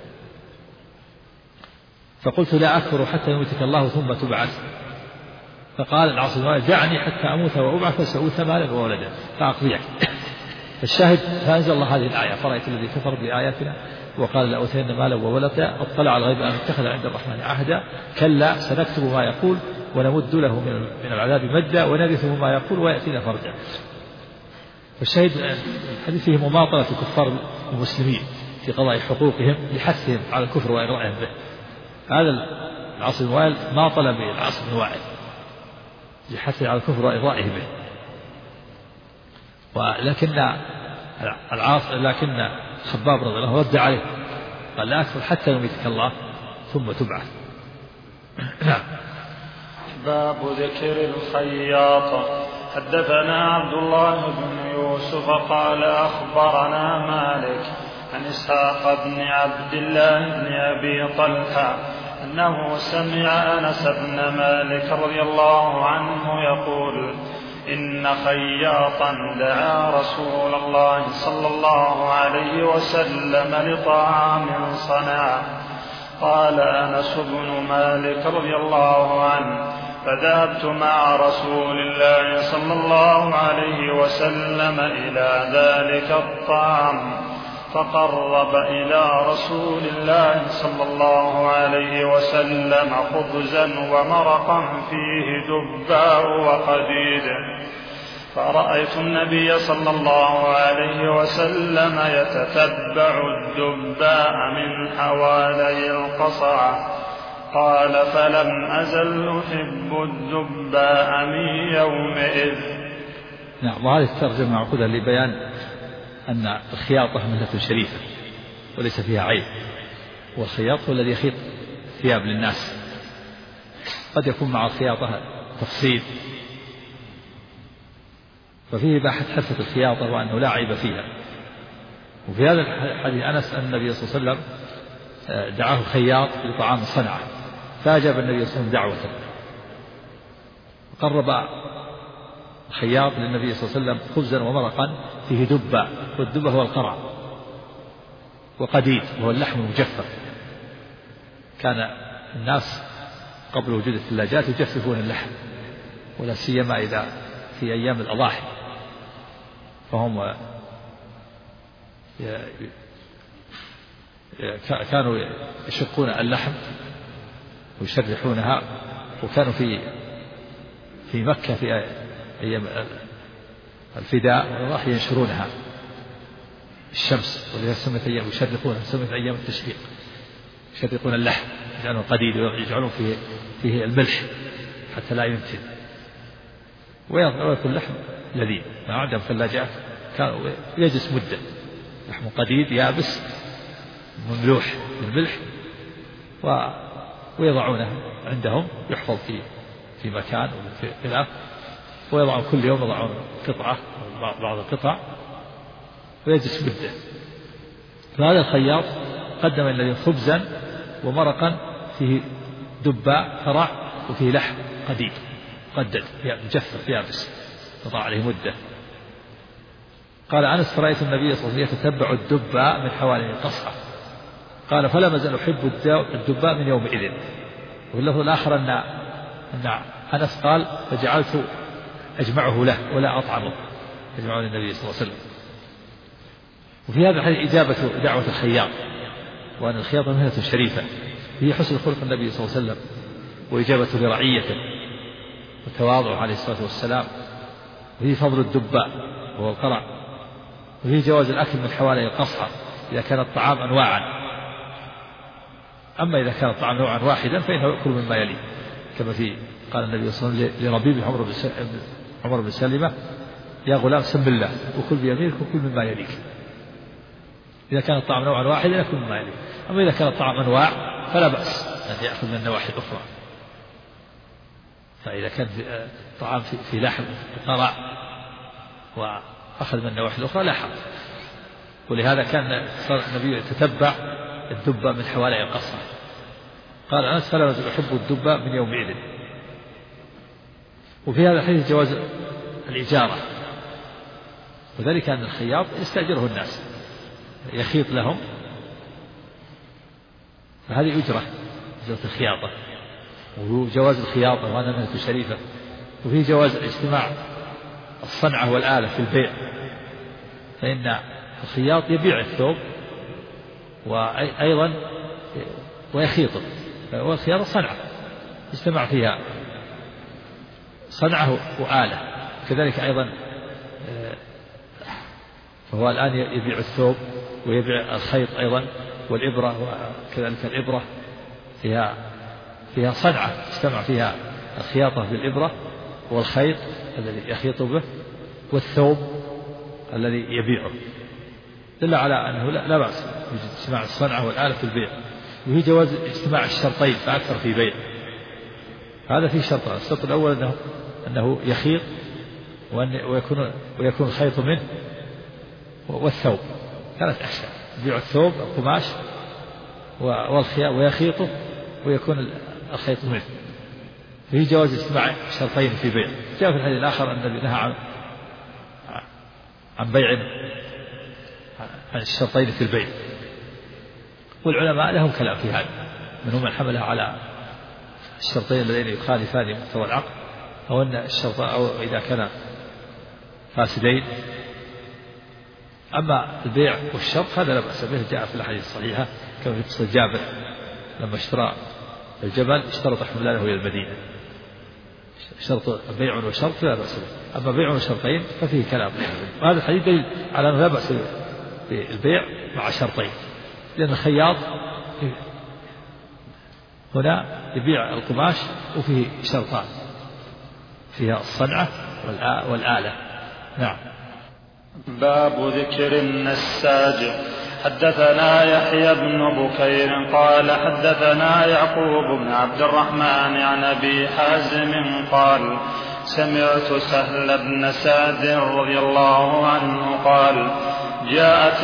فقلت لا أكفر حتى يميتك الله ثم تبعث. فقال العاص بن وائل دعني حتى أموت وأبعث فسأؤتى مالا وولدا فأقضيك. فالشاهد فأنزل الله هذه الآية فرأيت الذي كفر بآياتنا وقال لأوتين مالا وولدا اطلع على الغيب أن اتخذ عند الرحمن عهدا كلا سنكتب ما يقول ونمد له من العذاب مدا ونرثه ما يقول ويأتينا فرجا. فالشاهد الحديث فيه مماطلة كفار المسلمين في قضاء حقوقهم لحثهم على الكفر وإغرائهم به. هذا العاص بن وائل ماطل بالعاص بن وائل لحثه على الكفر وإغرائه به. لكن خباب رضي الله عنه رد عليه قال لا أكفر حتى يميتك الله ثم تبعث. نعم. باب ذكر الخياط. حدثنا عبد الله بن يوسف قال أخبرنا مالك عن إسحاق بن عبد الله بن أبي طلحة أنه سمع أنس بن مالك رضي الله عنه يقول إن خياطا دعا رسول الله صلى الله عليه وسلم لطعام صنعه. قال أنس بن مالك رضي الله عنه فذهبت مع رسول الله صلى الله عليه وسلم إلى ذلك الطعام فقرب إلى رسول الله صلى الله عليه وسلم خبزا ومرقا فيه دباء وقديد، فرأيت النبي صلى الله عليه وسلم يتتبع الدباء من حوالي القصعة. قال: فلم أزل أحب الدباء من يومئذ. نعم. وهذه الترجمة معقودة لبيان أن الخياطة مهنة شريفة وليس فيها عيب، والخياط هو الذي يخيط ثياب للناس. قد يكون مع الخياطة تفصيل، ففيه إباحة حرفة الخياطة وأنه لا عيب فيها. وفي هذا الحديث أنس أن النبي صلى الله عليه وسلم دعاه خياط لطعام صنعه، فأجاب النبي صلى الله عليه وسلم دعوته، وقرب الخياط للنبي صلى الله عليه وسلم خبزا ومرقا فيه دبة، والدبة هو القرع، وقديد وهو اللحم المجفف. كان الناس قبل وجود الثلاجات يجففون اللحم، ولا سيما إذا في أيام الأضاحي، فهم كانوا يشقون اللحم ويشرحونها. وكانوا في مكة في أيام الفداء والأضاحي ينشرونها الشمس، ولذلك سمت أيام يشرقونها، سمت أيام التشريق، يشرقون اللحم، يجعلون قديد ويجعلون فيه الملح حتى لا ينتن، ويكون اللحم لذيذ. ما عندهم ثلاجات كانوا يجلس مدة، لحم قديد يابس مملوح بالملح، ويضعونه عندهم يحفظ في مكان وفي خلاف، ويضعون كل يوم يضعون قطعة أو بعض القطع ويجلس مدة. فهذا الخياط قدم الذي خبزا ومرقا فيه دباء فرع وفيه لحم قديد قدد مجفف يابس وضع عليه مدة. قال أنس: فرأيت النبي صلى الله عليه وسلم يتتبع الدباء من حوالي القصعة. قال: فلم أزل أحب الدباء من يومئذ. واللفظ الآخر أن أنس قال: فجعلت أجمعه له ولا أطعمه، أجمعه للنبي صلى الله عليه وسلم. وفي هذا الحديث إجابة دعوة الخياط، وأن الخياطة مهنة شريفة، هي حسن خلق النبي صلى الله عليه وسلم وإجابة لرعيته وتواضعه عليه الصلاة والسلام، وفي فضل الدباء وهو القرع، وفي جواز الأكل من حوالي القصعة إذا كان الطعام أنواعا. أما إذا كان الطعام نوعا واحدا فإنه يأكل مما يليه، كما قال النبي صلى الله عليه وسلم لربيب عمر بن سلمة: يا غلام سم الله وكل بيمينك وكل مما يليك. إذا كان الطعام نوعا واحدا يأكل مما يليه، أما إذا كان الطعام أنواع فلا بأس أن يأخذ من النواحي الأخرى. فإذا كان الطعام في لحم قرع وأخذ من النواحي الأخرى لا حرج. ولهذا كان صار النبي يتتبع الدبة من حوالي القصر. قال أنس: فلا أحب الدبة من يومئذ. وفي هذا الحديث جواز الإجارة، وذلك أن الخياط يستأجره الناس يخيط لهم، فهذه أجرة الخياطة، وجواز الخياطة وأنا مهنة شريفة. وفي جواز اجتماع الصنعة والآلة في البيع، فإن الخياط يبيع الثوب وأيضا ويخيطه، والخياطة صنعة يجتمع فيها صنعة وآلة. كذلك أيضا فهو الآن يبيع الثوب ويبيع الخيط أيضا والإبرة، وكذلك الإبرة فيها صنعة اجتمع فيها الخياطة بالإبرة والخيط الذي يخيط به والثوب الذي يبيعه، دل على أنه لا بأس باجتماع الصنعة والآلة في البيع. وهي جواز اجتماع الشرطين فأكثر في بيع. هذا فيه شرطان: الشرط الأول أنه يخيط ويكون الخيط منه، والثوب 3 أشياء: يبيع الثوب القماش ويخيطه ويكون الخيط منه. فيه جواز اجتماع شرطين في بيع. جاء في الحديث الآخر أن النبي نهى عن بيع عن الشرطين في البيع. والعلماء لهم كلام في هذا، منهم من حملها على الشرطين اللذين يخالفان مقتضى العقد، أو أن الشرط أو إذا كان فاسدين أما البيع والشرط هذا لا بأس به، جاء في الأحاديث الصحيحة كما في قصة جابر لما اشترى الجبل اشترط حملانه إلى المدينة، شرط بيع وشرط لا بأس به. أما بيع وشرطين ففيه كلام، وهذا الحديث دليل على أنه لا بأس بالبيع مع شرطين، لأن الخياط هنا يبيع القماش وفيه شرطان، فيها الصنعة والآلة. نعم. باب ذكر النساج. حدثنا يحيى بن بكير قال حدثنا يعقوب بن عبد الرحمن عن أبي حازم قال سمعت سهل بن سعد رضي الله عنه قال جاءت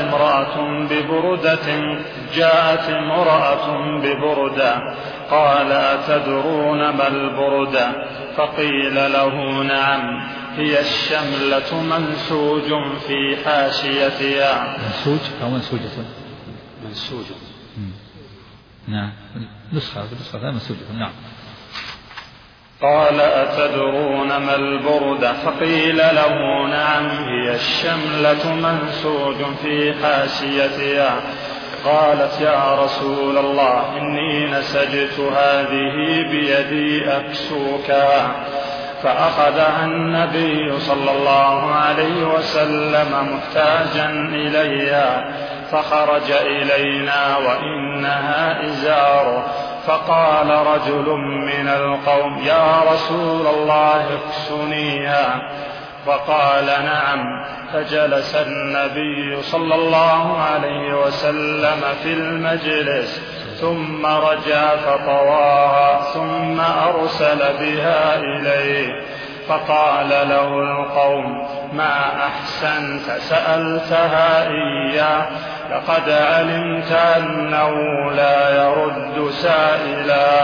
امرأة ببردة قال أتدرون ما البردة؟ فقيل له نعم، هي الشملة منسوج في حاشيتها. منسوج أو منسوجة؟ منسوج. نعم، نسخة منسوجة. نعم. قال أتدرون ما البردة؟ فقيل له نعم، هي الشملة منسوج في حاشيتها. قالت يا رسول الله إني نسجت هذه بيدي أكسوكها. فأخذها النبي صلى الله عليه وسلم محتاجا إليها، فخرج إلينا وإنها إزاره، فقال رجل من القوم يا رسول الله اكسنيها، فقال نعم. فجلس النبي صلى الله عليه وسلم في المجلس ثم رجع فطواها ثم أرسل بها إليه، فقال له القوم ما أحسنت سألتها إياه، لقد علمت أنه لا يرد سائلا.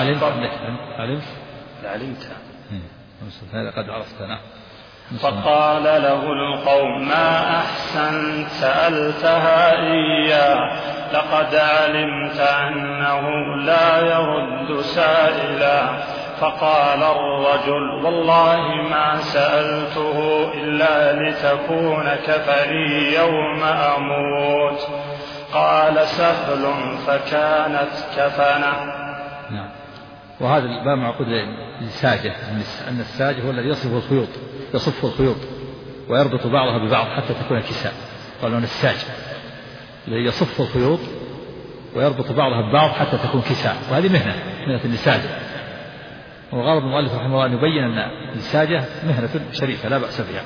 قد عرفتنا. فقال له القوم ما أحسنت سألتها إياه، لقد علمت أنه لا يرد سائلا. فقال الرجل والله ما سألته إلا لتكون كفني يوم أموت. قال سهل فكانت كفنه. نعم. وهذا الباب معقود للساجة، أن الساج هو الذي يصف الخيوط ويربط بعضها ببعض حتى تكون كساء. قالوا أن الساج الذي يصف الخيوط ويربط بعضها ببعض حتى تكون كساء، وهذه مهنة النساجة. وغرض المؤلف رحمه الله أن يبين أن النساجة مهنة شريفة لا بأس بها،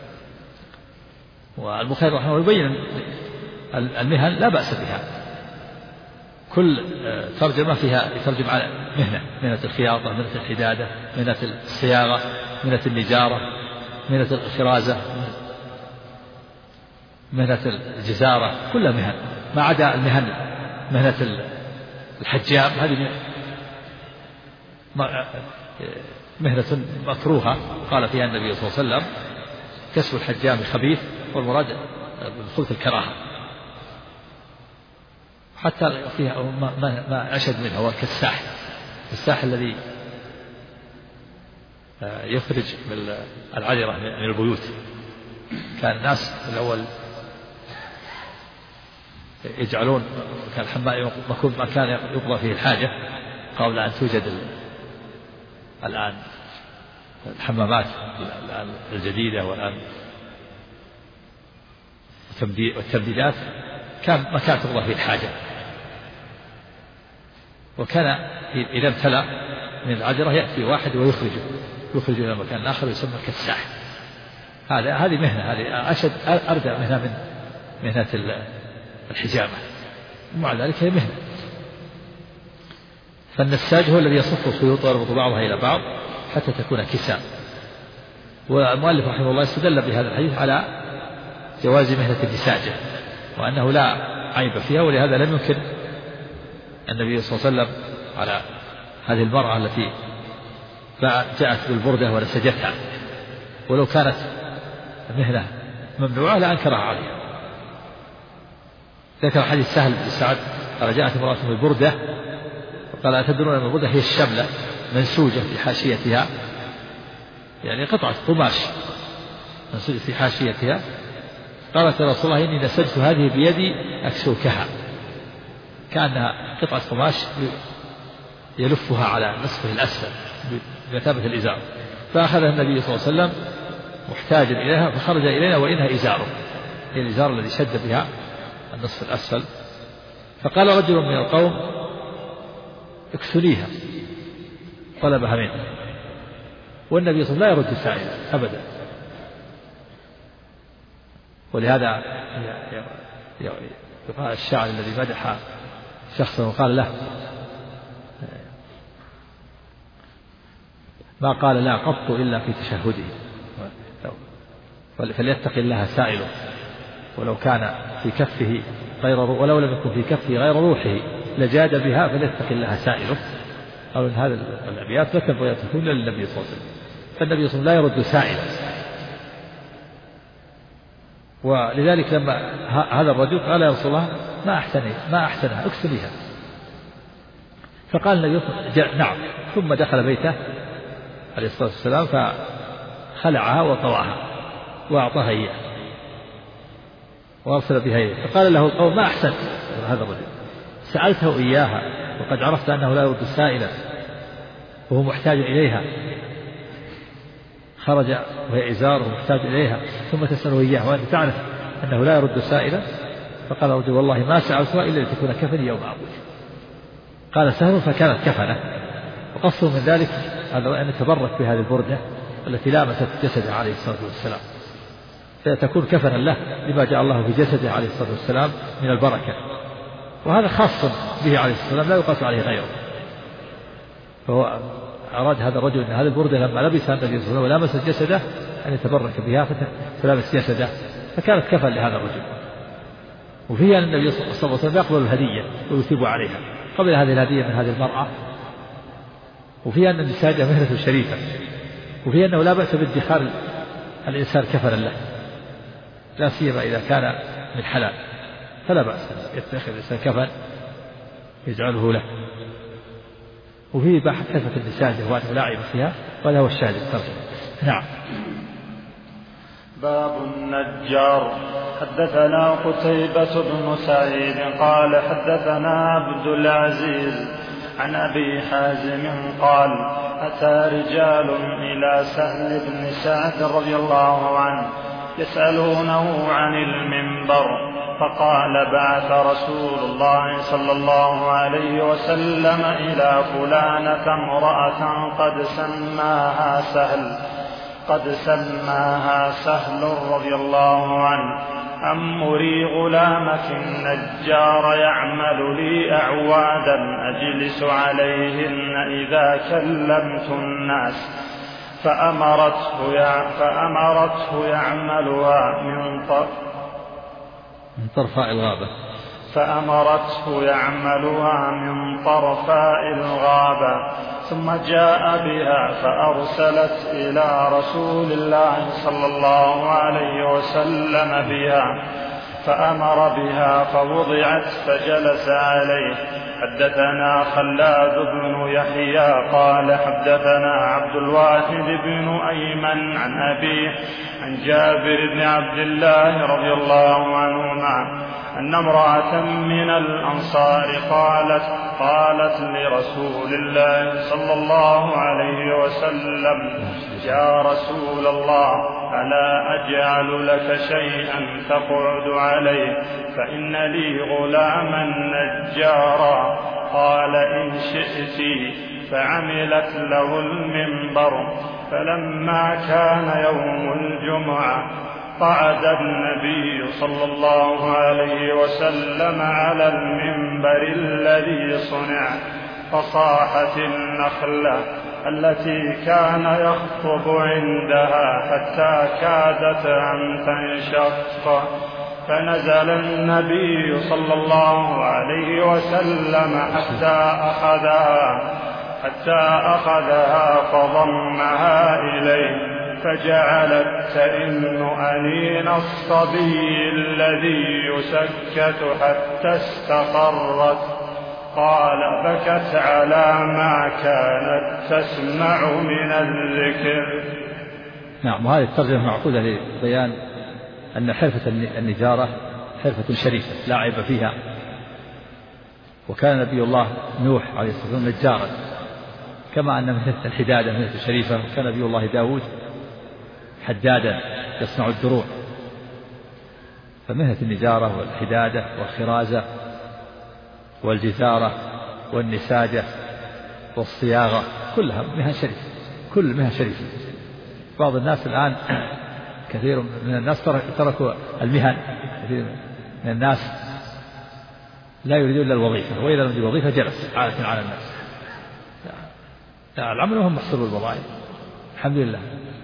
والبخاري رحمه الله يبين المهن لا بأس بها. كل ترجمة فيها يترجم على مهنة الخياطة، مهنة الحدادة، مهنة الصياغة، مهنة النجارة، مهنة الخرازة، مهنة الجزارة، كلها مهن، ما عدا المهن مهنة الحجام، هذه مهنة مكروهة قال فيها النبي صلى الله عليه وسلم كسب الحجام خبيث، والمراد بالخلف الكراهة. حتى فيها ما أشد منها هو كالساح الذي يخرج العذرة من البيوت. كان الناس في الأول يجعلون كان الحمام مكان يقضى فيه الحاجة قبل أن توجد الآن الحمامات الجديدة والآن والتمديدات، كان مكان تقضى فيه الحاجة. وكان إذا امتلأ من العذرة يأتي واحد ويخرجه إلى مكان آخر يسمى كالساح. هذه مهنة، هذه أشد أردى مهنة من مهنة الحجامة، ومع ذلك هي مهنة. فالنساج هو الذي يصف الخيوط ويربط بعضها إلى بعض حتى تكون كساء. والمؤلف رحمه الله استدل بهذا الحديث على جواز مهنة النساجة وأنه لا عيب فيها، ولهذا لم يمكن النبي صلى الله عليه وسلم على هذه المرأة التي جاءت بالبردة ونسجتها، ولو كانت مهنة ممنوعة لأنكرها عليها. ذكر حديث سهل بن سعد قال جاءت امرأة بالبردة قال أتدرون أن البردة هي الشملة منسوجة في حاشيتها، يعني قطعة قماش منسوجة في حاشيتها، قالت يا رسول الله إني نسجت هذه بيدي أكسوكها، كأنها قطعة قماش يلفها على نصفه الأسفل بمثابة الإزار، فأخذها النبي صلى الله عليه وسلم محتاجا إليها فخرج إلينا وإنها إزاره، هي الإزار الذي شد بها النصف الأسفل. فقال رجل من القوم اكسليها، طلبها منه، والنبي صلى الله عليه وسلم لا يرد سائلا أبدا. ولهذا يقال الشاعر الذي مدح شخصا وقال له ما قال لا قط إلا في تشهده، فليتق الله سائله ولو كان في كفه ولو لم يكن في كفه غير روحه لجاد بها فليتق الله سائله. أو إن هذا الأبيات لا تنبغي تكون للنبي صلى الله عليه وسلم، فالنبي صلى الله عليه وسلم لا يرد سائلا. ولذلك لما هذا الرجل قال يا رسول الله ما أحسنها اكسليها، فقال النبي نعم، ثم دخل بيته عليه الصلاة والسلام فخلعها وطوعها وأعطاها إياه وأرسل بها إليه. فقال له القوم ما أحسن هذا الرجل، سألته إياها وقد عرفت أنه لا يرد سائلا وهو محتاج إليها، خرج وهي إزاره ومحتاج إليها ثم تسأله إياه وأنت تعرف أنه لا يرد سائلا. فقال الرجل والله ما سألتها إلا لتكون كفني يوم أموت. قال سهل فكانت كفنه. وقصه من ذلك أن يتبرك بهذه البردة التي لامست جسده عليه الصلاة والسلام، فتكون كفنا له لما جاء الله في جسده عليه الصلاة والسلام من البركة، وهذا خاص به عليه الصلاة والسلام لا يقاس عليه غيره. فهو أراد هذا الرجل أن هذه البردة لما لبسها النبي صلى الله عليه وسلم ولامست جسده أن يتبرك بها فلامس جسده فكانت كفا لهذا الرجل. وفيها أن النبي صلى الله عليه وسلم يقبل الهدية ويثيب عليها قبل هذه الهدية من هذه المرأة، وفيها أن النساء مهنة شريفة، وفيها أنه لا بأس بادخار الإنسان كفنا له لا سيما إذا كان من حلال، فلا بأس يتخذ الإنسان كفن يجعله له. وفيه بحث كثرة النساء وأنه لا عيب فيها، وهذا هو الشاهد الترجمة. نعم. باب النجار. حدثنا قتيبة بن سعيد قال حدثنا عبد العزيز عن أبي حازم قال أتى رجال إلى سهل بن سعد رضي الله عنه يسألونه عن المنبر، فقال بعث رسول الله صلى الله عليه وسلم إلى فلانة امرأة قد سماها سهل رضي الله عنه أمري غلامك النجار يعمل لي أعوادا أجلس عليهن إذا كلمت الناس، فأمرته يعملها من طرفاء الغابة ثم جاء بها فأرسلت إلى رسول الله صلى الله عليه وسلم بها فأمر بها فوضعت فجلس عليه. حدثنا خلاد بن يحيى قال حدثنا عبد الواحد بن أيمن عن أبيه عن جابر بن عبد الله رضي الله عنهما أن امرأة من الأنصار قالت لرسول الله صلى الله عليه وسلم يا رسول الله ألا أجعل لك شيئا تقعد عليه فإن لي غلاما نجارا؟ قال إن شئت. فعملت له المنبر. فلما كان يوم الجمعة قعد النبي صلى الله عليه وسلم على المنبر الذي صنع، فصاحت النخلة التي كان يخطب عندها حتى كادت أن تنشق، فنزل النبي صلى الله عليه وسلم حتى أخذها فضمها إليه فجعلت تئن أنين الصبي الذي يسكت حتى استقرت. قال بكت على ما كانت تسمع من الذكر. نعم. وهذه الترجمة معقودة لبيان أن حرفة النجارة حرفة شريفة لا عيب فيها. وكان نبي الله نوح عليه الصلاة والسلام نجارا، كما أن مهنة الحدادة مهنة شريفة. وكان نبي الله داود حدادا يصنع الدروع. فمهنة النجارة والحدادة والخرازة والجزارة والنساجة والصياغة كلها مهن شريفة، كل مهن شريفة. بعض الناس الآن كثير من الناس تركوا المهن. كثير من الناس لا يريدون إلا الوظيفة، وإذا لم يجد وظيفة جلس عادة على الناس. العمل وهم محصول الوظائف. الحمد لله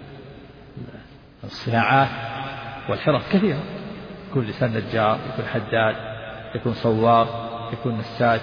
الصناعات والحرف كثيرة، يكون لسان نجار، يكون حداد، يكون صوار، يكون نساج،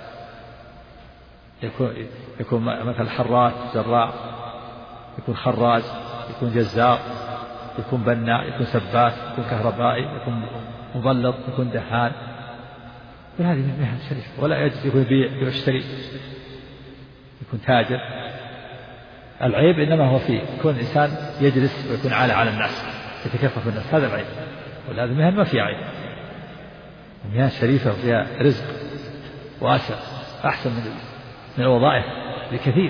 يكون مثل حراث زراع، يكون خراز، يكون جزار، يكون بناء، يكون سباك، يكون كهربائي، يكون مبلط، يكون دهان. وهذه مهن شريفة. ولا يجوز يكون يبيع ويشتري، يكون تاجر. العيب إنما هو فيه يكون الإنسان يجلس ويكون عالة على الناس، يتكفف الناس، هذا العيب. وهذه مهن ما فيها عيب، مهن شريفة وفيها رزق واسع، أحسن من الوظائف بكثير.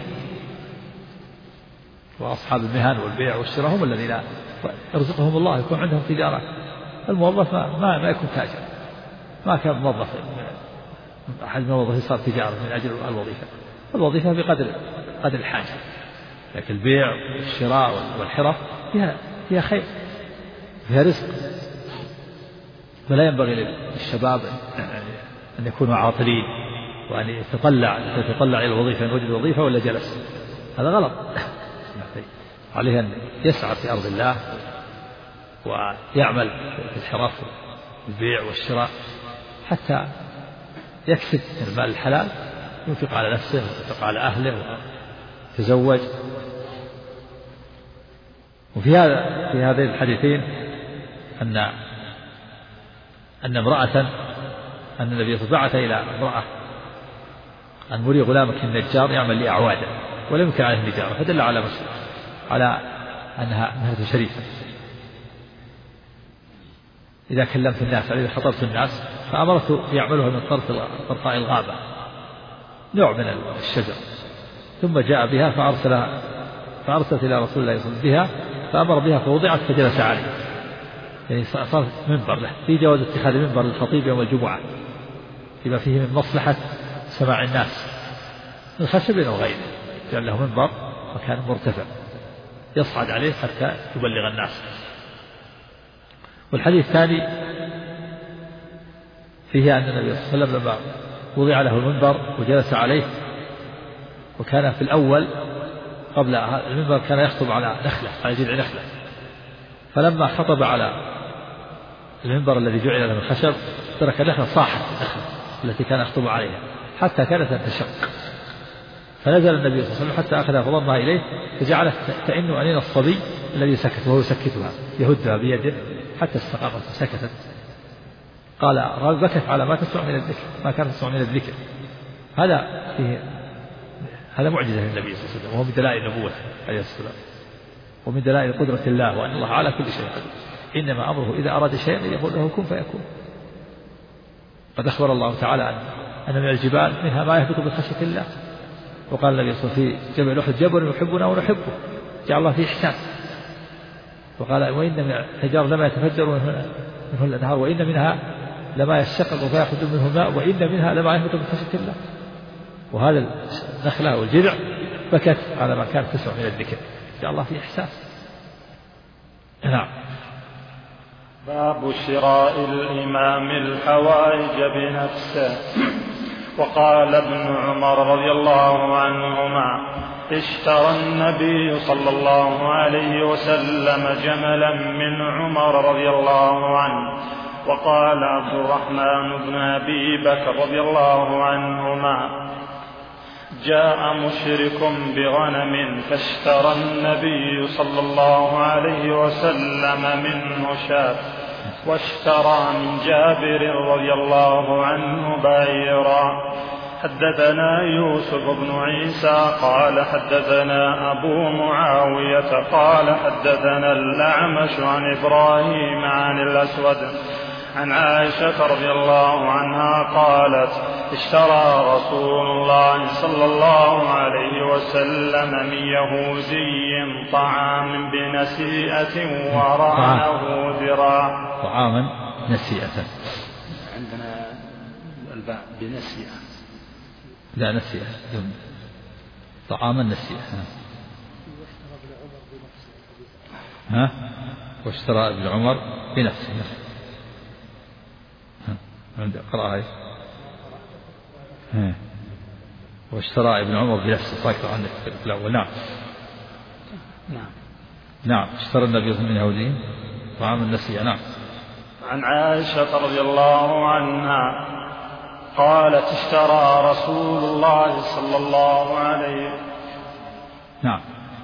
وأصحاب المهن والبيع والشراء هم الذين يرزقهم الله، يكون عندهم تجارة. الموظف ما يكون تاجر، ما كان موظف أحد من الموظفين صار تجارة من أجل الوظيفة. الوظيفة بقدر الحاجة، لكن البيع والشراء والحرف فيها خير، فيها رزق. فلا ينبغي للشباب أن يكونوا عاطلين وأن يتطلع إلى الوظيفة، إن وجد وظيفة ولا جلس، هذا غلط. عليه أن يسعى في أرض الله ويعمل في الحرف والبيع والشراء حتى يكسب المال الحلال، ينفق على نفسه وينفق على أهله ويتزوج. وفي هذين الحديثين أن امرأة، أن النبي بعث إلى امرأة أن مري غلامك النجار يعمل لي أعوادا، ولم يمكن عليه النجارة، فدل على أنها مهنة شريفة. إذا كلمت الناس، إذا خطبت الناس، فأمرته يعملها من طرفاء الغابة، نوع من الشجر، ثم جاء بها فأرسلت إلى رسول الله صلى الله عليه وسلم بها، فأمر بها فوضعت فجلس عليه. يعني صار منبر له، في جواز اتخاذ المنبر للخطيب يوم الجمعة فيما فيه من مصلحة سماع الناس من خشب أو غيره، جعل له منبر مكان مرتفع يصعد عليه حتى يبلغ الناس. والحديث الثاني فيه أن النبي صلى الله عليه وسلم لما وضع له المنبر وجلس عليه، وكان في الأول قبل المنبر كان يخطب على نخلة، على جذع نخلة، فلما خطب على المنبر الذي جعل له من خشب ترك النخلة، صاحت النخلة التي كان يخطب عليها حتى كانت تنشق، فنزل النبي صلى الله عليه وسلم حتى أخذها فضمها إليه، فجعلت تئن أنين الصبي الذي سكت وهو يسكتها، يهدها بيده حتى استقامت وسكتت. قال بكت على ما تسمع من الذكر، ما كانت تسمع من الذكر. هذا معجزة للنبي صلى الله عليه وسلم، وهو من دلائل نبوته عليه الصلاة والسلام، ومن دلائل قدرة الله وأن الله على كل شيء قدير. إنما أمره إذا أراد شيئا يقول له كن فيكون. قد أخبر الله تعالى أن من الجبال منها ما يهبط من خشية الله، وقال النبي صلى الله عليه وسلم في جبل أحد جبل يحبنا ونحبه، جعل الله فيه إحسان. وقال وإن من الحجار لما يتفجر منه الأنهار، وإن منها لما يشقق فيأخذ منه الماء، وإن منها لما يهبط من خشية الله. وهذا النخلة والجذع بكت على ما كانت تسمع من الذكر، جعل الله فيه إحساس. نعم. باب شراء الإمام الحوائج بنفسه. وقال ابن عمر رضي الله عنهما اشترى النبي صلى الله عليه وسلم جملا من عمر رضي الله عنه. وقال عبد الرحمن بن أبي بكر رضي الله عنهما جاء مشرك بغنم فاشترى النبي صلى الله عليه وسلم منه شاة، واشترى من جابر رضي الله عنه بعيرا، حدثنا يوسف بن عيسى قال حدثنا أبو معاوية قال حدثنا الأعمش عن إبراهيم عن الأسود عن عائشة رضي الله عنها قالت اشترى رسول الله صلى الله عليه وسلم من يهودي طعام بنسيئة ورهنه ذراع. طعاما نسيئة عندنا الباء بنسيئة. لا نسيئة طعاما نسيئة. ها واشترى ابن عمر بنفسه. عند قراءة واشترى ابن عمر بنفسه ساكت عن الأول. نعم اشترى النبي من يهودي طعام النسيئة. نعم. عن عائشة رضي الله عنها قالت اشترى رسول الله صلى الله عليه. نعم.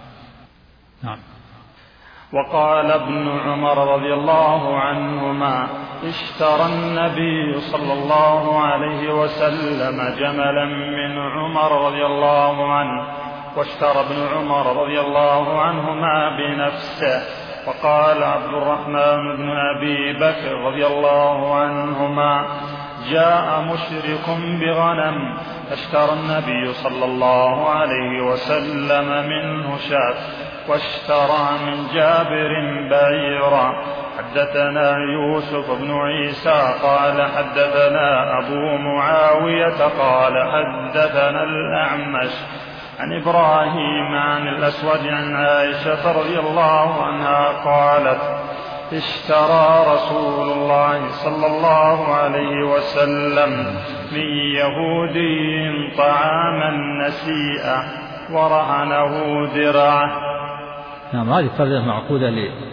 وقال ابن عمر رضي الله عنهما اشترى النبي صلى الله عليه وسلم جملا من عمر رضي الله عنه واشترى ابن عمر رضي الله عنهما بنفسه. وقال عبد الرحمن بن أبي بكر رضي الله عنهما جاء مشرك بغنم فاشترى النبي صلى الله عليه وسلم منه شاة واشترى من جابر بعيرا. حدثنا يوسف بن عيسى قال حدثنا أبو معاوية قال حدثنا الأعمش عن إبراهيم عن الأسود عن عائشة رضي الله عنها قالت اشترى رسول الله صلى الله عليه وسلم من يهودي طعاما نسيئا ورهنه ذراعه. نعم. هذه الترجمة معقودة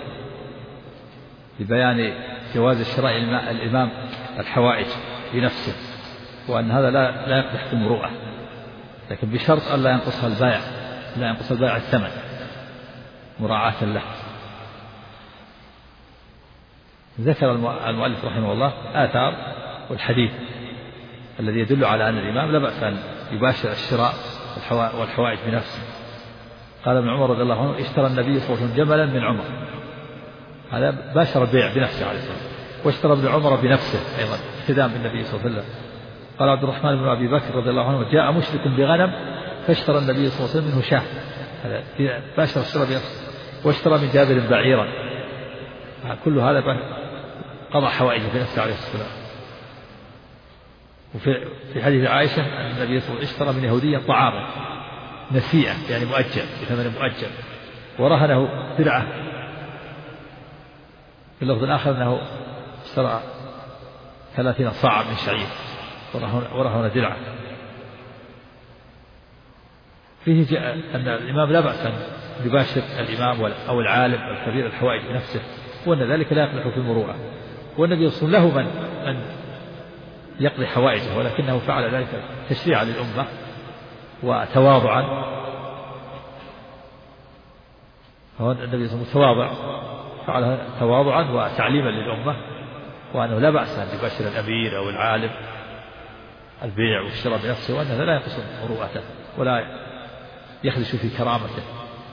لبيان جواز شراء الإمام الحوائج بنفسه وأن هذا لا يقدح في المروءة لكن بشرط أن لا ينقصها البائع لا ينقص البائع الثمن مراعاة له. ذكر المؤلف رحمه الله آثار والحديث الذي يدل على أن الإمام لا بأس أن يباشر الشراء والحوائج بنفسه. قال ابن عمر رضي الله عنه اشترى النبي صلى الله عليه وسلم جملا من عمر. هذا باشر البيع بنفسه عليه الصلاة والسلام. واشترى ابن عمر بنفسه أيضا اقتداء بالنبي صلى الله عليه وسلم. قال عبد الرحمن بن أبي بكر رضي الله عنه جاء مشرك بغنم فاشترى النبي صلى الله عليه وسلم منه شاة. هذا باشر الشراء بنفسه. واشترى من جابر بعيرا. كل هذا قضى حوائجه بنفسه عليه الصلاة والسلام. وفي حديث عائشة أن النبي صلى الله عليه وسلم اشترى من يهودي طعاما نسيئة يعني مؤجل بثمن مؤجل ورهنه درعة. في اللفظ الآخر أنه اشترى 30 صاعا من شعير ورهن درعة. فيه أن الإمام لا بأس أن يباشر الإمام أو العالم الكبير الحوائج بنفسه وأن ذلك لا يقدح في المروءة. والنبي يصل له من يقضي حوائجه ولكنه فعل ذلك تشريعا للأمة وتواضعا. هو النبي صلى الله عليه وسلم فعل تواضعا وتعليما للأمة وأنه لا بأس أن يباشر الأمير أو العالم البيع والشراء بنفسه وأنه لا ينقص مروءته ولا يخدش في كرامته.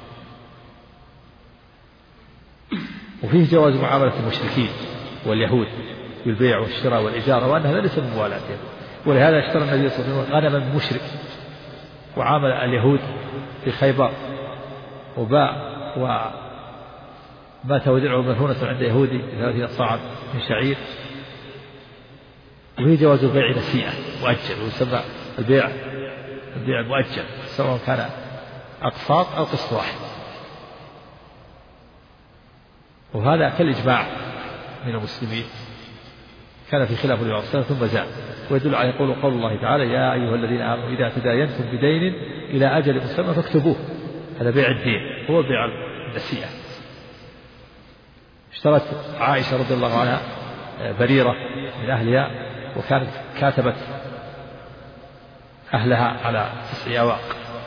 وفيه جواز معاملة المشركين واليهود بالبيع والشراء والإجارة وأنها ليس من موالاتهم. ولهذا اشترى النبي صلى الله عليه وسلم غنما من مشرك وعامل اليهود في خيبر وباع ومات ودرعه مرهونة عند يهودي ب30 صاعا من شعير. وهي جواز البيع نسيئة مؤجل ويسمى البيع المؤجل سواء كان أقساط أو قسط واحد. وهذا كالإجماع من المسلمين كان في خلاف النبي صلى الله عليه وسلم ثم زاد. ويدل على قول الله تعالى يا أيها الذين آمنوا إذا تداينتم بدين إلى أجل مسمى فاكتبوه. هذا بيع الدين هو بيع النسيئة. اشترت عائشة رضي الله عنها بريرة من أهلها وكانت كاتبت أهلها على 9 أواق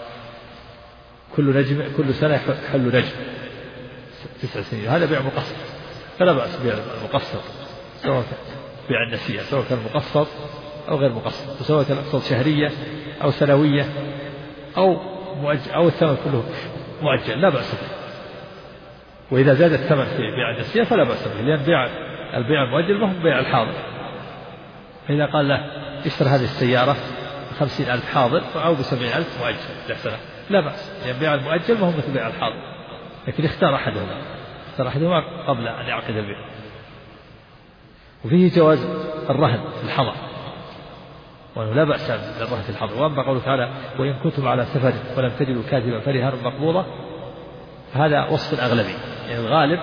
كل سنة يحل نجم 9 سنين. هذا بيع مقسط فلا بأس بيع المقسط سواء بيع النسيئة سواء كان مقسط أو غير مقسط، وسواء الأقساط شهرية أو سنوية أو مؤجل أو الثمن كله مؤجل لا بأس به. وإذا زاد الثمن في بيع النسيئة فلا بأس به، لأن البيع المؤجل ما هو بيع الحاضر. فإذا قال له اشتري هذه السيارة 50,000 حاضر أو ب70,000 مؤجل لحسنة لا بأس، لأن بيع المؤجل ما هو مثل بيع الحاضر، لكن اختار أحدهما قبل أن يعقد البيع. وفيه جواز الرهن في الحضر، وأنه لا بأس بالرهن في الحضر. وأما قوله تعالى وإن كنتم على سفر ولم تجدوا كاتبا فرهان مقبوضة، هذا وصف الأغلبي، يعني الغالب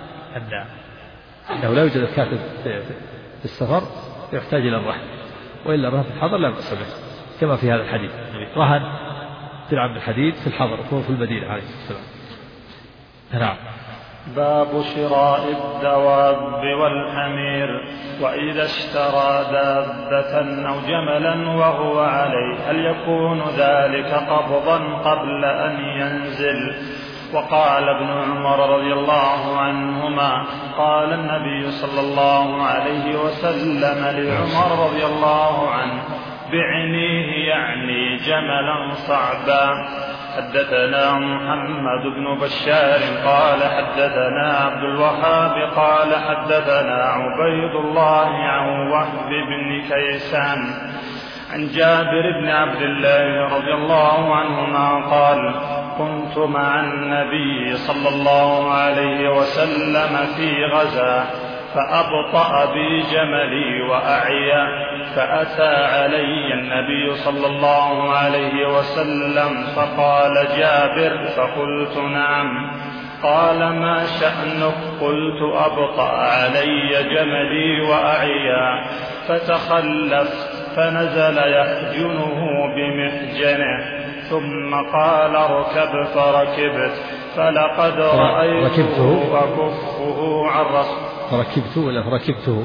أنه لا يوجد كاتب في السفر يحتاج إلى الرهن، وإلا الرهن في الحضر لا بأس به، كما في هذا الحديث رهن درعا بالحديد في الحضر وهو في المدينة عليه السلام. نعم. باب شراء الدواب والحمير. وإذا اشترى دابة أو جملا وهو عليه هل يكون ذلك قبضا قبل أن ينزل؟ وقال ابن عمر رضي الله عنهما قال النبي صلى الله عليه وسلم لعمر رضي الله عنه بعنيه يعني جملا صعبا. حدثنا محمد بن بشار قال حدثنا عبد الوهاب قال حدثنا عبيد الله عن وهب بن كيسان عن جابر بن عبد الله رضي الله عنهما قال كنت مع النبي صلى الله عليه وسلم في غزاه فأبطأ بي جملي وأعيا، فأتى علي النبي صلى الله عليه وسلم فقال جابر فقلت نعم. قال ما شأنك؟ قلت أبطأ علي جملي وأعيا، فتخلفت فنزل يحجنه بمحجنه ثم قال اركب فركبت، فلقد رأيته أكفه عن رسول. فركبته ولا فركبته؟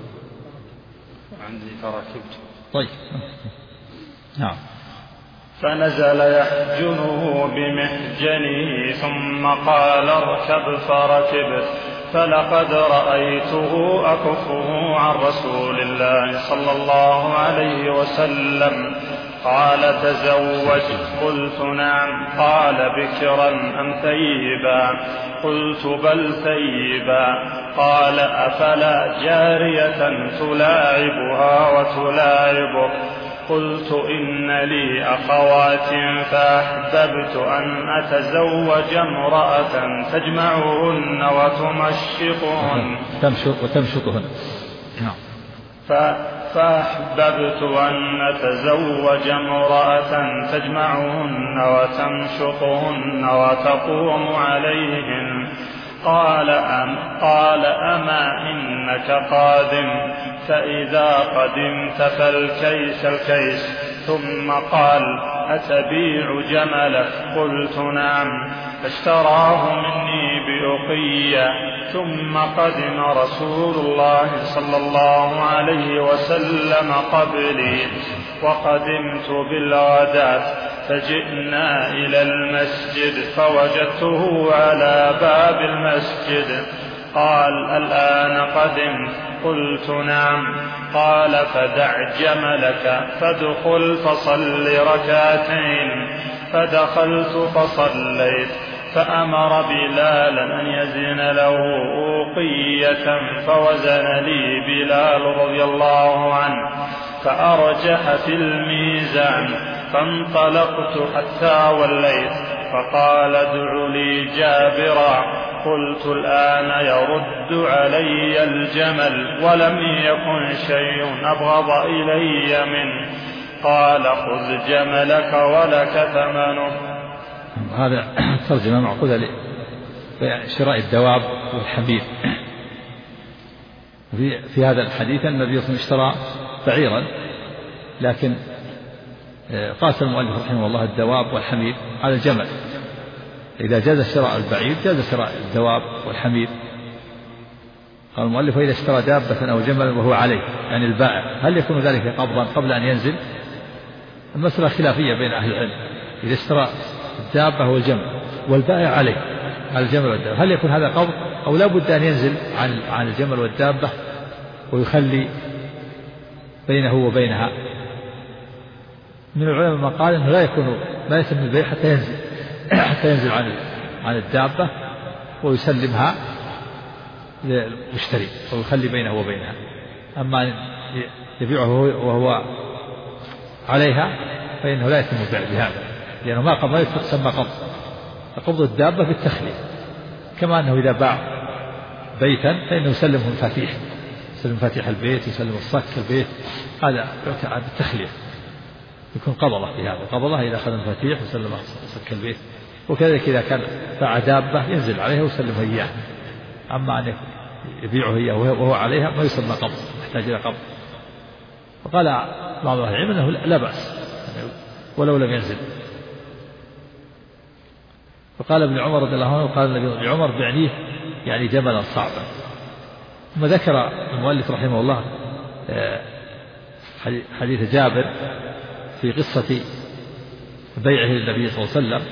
عندي فركبته. طيب نعم. فنزل يحجنه بمحجنه ثم قال اركب فركبت، فلقد رأيته أكفه عن رسول الله صلى الله عليه وسلم. قال تزوج؟ قلت نعم. قال بكرا أم ثيبا؟ قلت بل ثيبا. قال أفلا جارية تلاعبها وتلاعبك؟ قلت إن لي أخوات فأحببت أن أتزوج امرأة تجمعهن وتمشطهن. فأحببت أن أتزوج امرأة تجمعهن وتمشطهن وتقوم عليهن. قال أما إنك قادم؟ فإذا قدمت فالكيس الكيس. ثم قال أتبيع جملك؟ قلت نعم. فاشتراه مني بأقية. ثم قدم رسول الله صلى الله عليه وسلم قبلي، وقدمت بالغداة، فجئنا إلى المسجد فوجدته على باب المسجد. قال الآن قدمت؟ قلت نعم. قال فدع جملك فادخل فصل ركعتين. فدخلت فصليت، فأمر بلالا أن يزن له أوقية، فوزن لي بلال رضي الله عنه فأرجح في الميزان، فانطلقت حتى وليت، فقال ادع لي جابرا. قلت الآن يرد علي الجمل ولم يكن شيء أبغض إلي منه. قال خذ جملك ولك ثمنه. هذا ترجمة معقودة لشراء الدواب والحمير. في هذا الحديث النبي صلى الله عليه وسلم اشترى بعيرا، لكن قاس المؤلف رحمه الله الدواب والحمير على الجمل. إذا جاز شراء البعير جاز شراء الدواب والحمير. قال المؤلف وإذا اشترى دابة أو جملا وهو عليه، يعني البائع، هل يكون ذلك قبضا قبل أن ينزل؟ المسألة خلافية بين أهل العلم. إذا اشترى الدابة والجمل والبائع عليه على الجمل والدابة، هل يكون هذا قبض أو لا بد أن ينزل عن الجمل والدابة ويخلي بينه وبينها. من العلماء من قال إنه لا يتم البيع حتى ينزل عن الدابة ويسلمها للمشتري ويخلي بينه وبينها. أما يبيعه وهو عليها فإنه لا يتم البيع بهذا، لأنه ما يسمى قبض. قبض الدابة بالتخلية، كما أنه إذا باع بيتا فإنه يسلمه المفاتيح، يسلم مفاتيح البيت، يسلم الصك البيت، هذا يعتبر بالتخلية، يكون قبضة في هذا. قبضة إذا أخذ المفاتيح وسلم صك البيت. وكذلك إذا كان باع دابة ينزل عليها ويسلمها إياه. أما أن يبيعه إياه وهو عليها ما يسمى قبض، يحتاج إلى قبض. وقال بعض أهل العلم أنه لا بأس ولو لم ينزل. وقال ابن عمر رضي الله عنه قال النبي لعمر بعنيه يعني جملا صعبا. ثم ذكر المؤلف رحمه الله حديث جابر في قصة بيعه للنبي صلى الله عليه وسلم،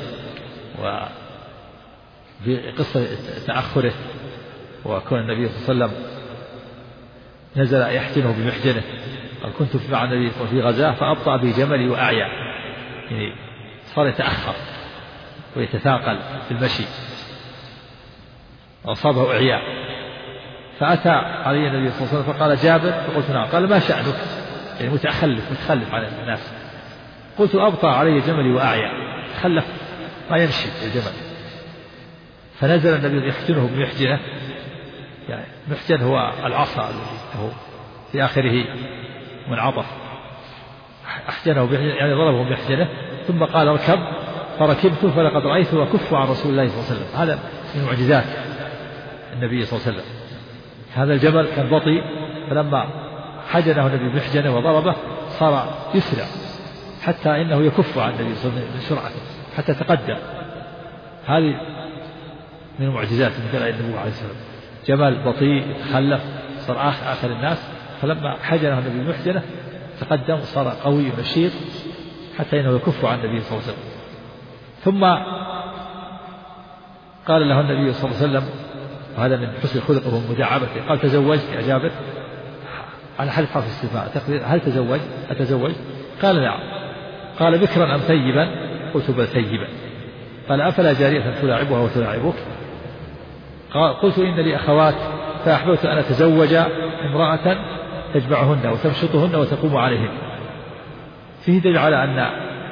وفي قصة تأخره وكون النبي صلى الله عليه وسلم نزل يحتنه بمحجنه. قال كنت مع النبي في غزاة فأبطأ به جملي وأعيا، يعني صار يتأخر ويتثاقل في المشي وأصابه إعياء. فأتى علي النبي صلى الله عليه وسلم فقال جابر، فقلت نعم. قال ما شأنك؟ يعني متخلف عن الناس. قلت أبطأ علي جملي وأعيا، تخلف ما يمشي الجمل. فنزل النبي يحجنه بمحجنه، يعني محجن هو العصا الذي له في آخره منعطف، أحجنه يعني ضربه بمحجنه ثم قال اركب، فركبت فلقد رأيته وكف عن رسول الله صلى الله عليه وسلم. هذا من معجزات النبي صلى الله عليه وسلم. هذا الجمل كان بطيء، فلما حجنه النبي بمحجنه وضربه صار يسرع حتى إنه يكف عن النبي صلى الله عليه وسلم من سرعته حتى تقدم. هذه من معجزات من دلائل النبوة عليه السلام. جمل بطيء يتخلف صار آخر الناس، فلما حجنه النبي بمحجنه تقدم وصار قوي نشيط حتى إنه يكف عن النبي صلى الله عليه وسلم. ثم قال له النبي صلى الله عليه وسلم، وهذا من حسن خلقه ومداعبته، قال تزوجت يا جابر؟ على حال حرف استفهام تقدير هل أتزوج؟ قال نعم. قال بكرا أم ثيبا؟ قلت بل ثيبا. قال أفلا جارية تلاعبها وتلاعبك؟ قلت إن لي أخوات فأحببت أن أتزوج امرأة تجمعهن وتمشطهن وتقوم عليهن. فيه دليل على أن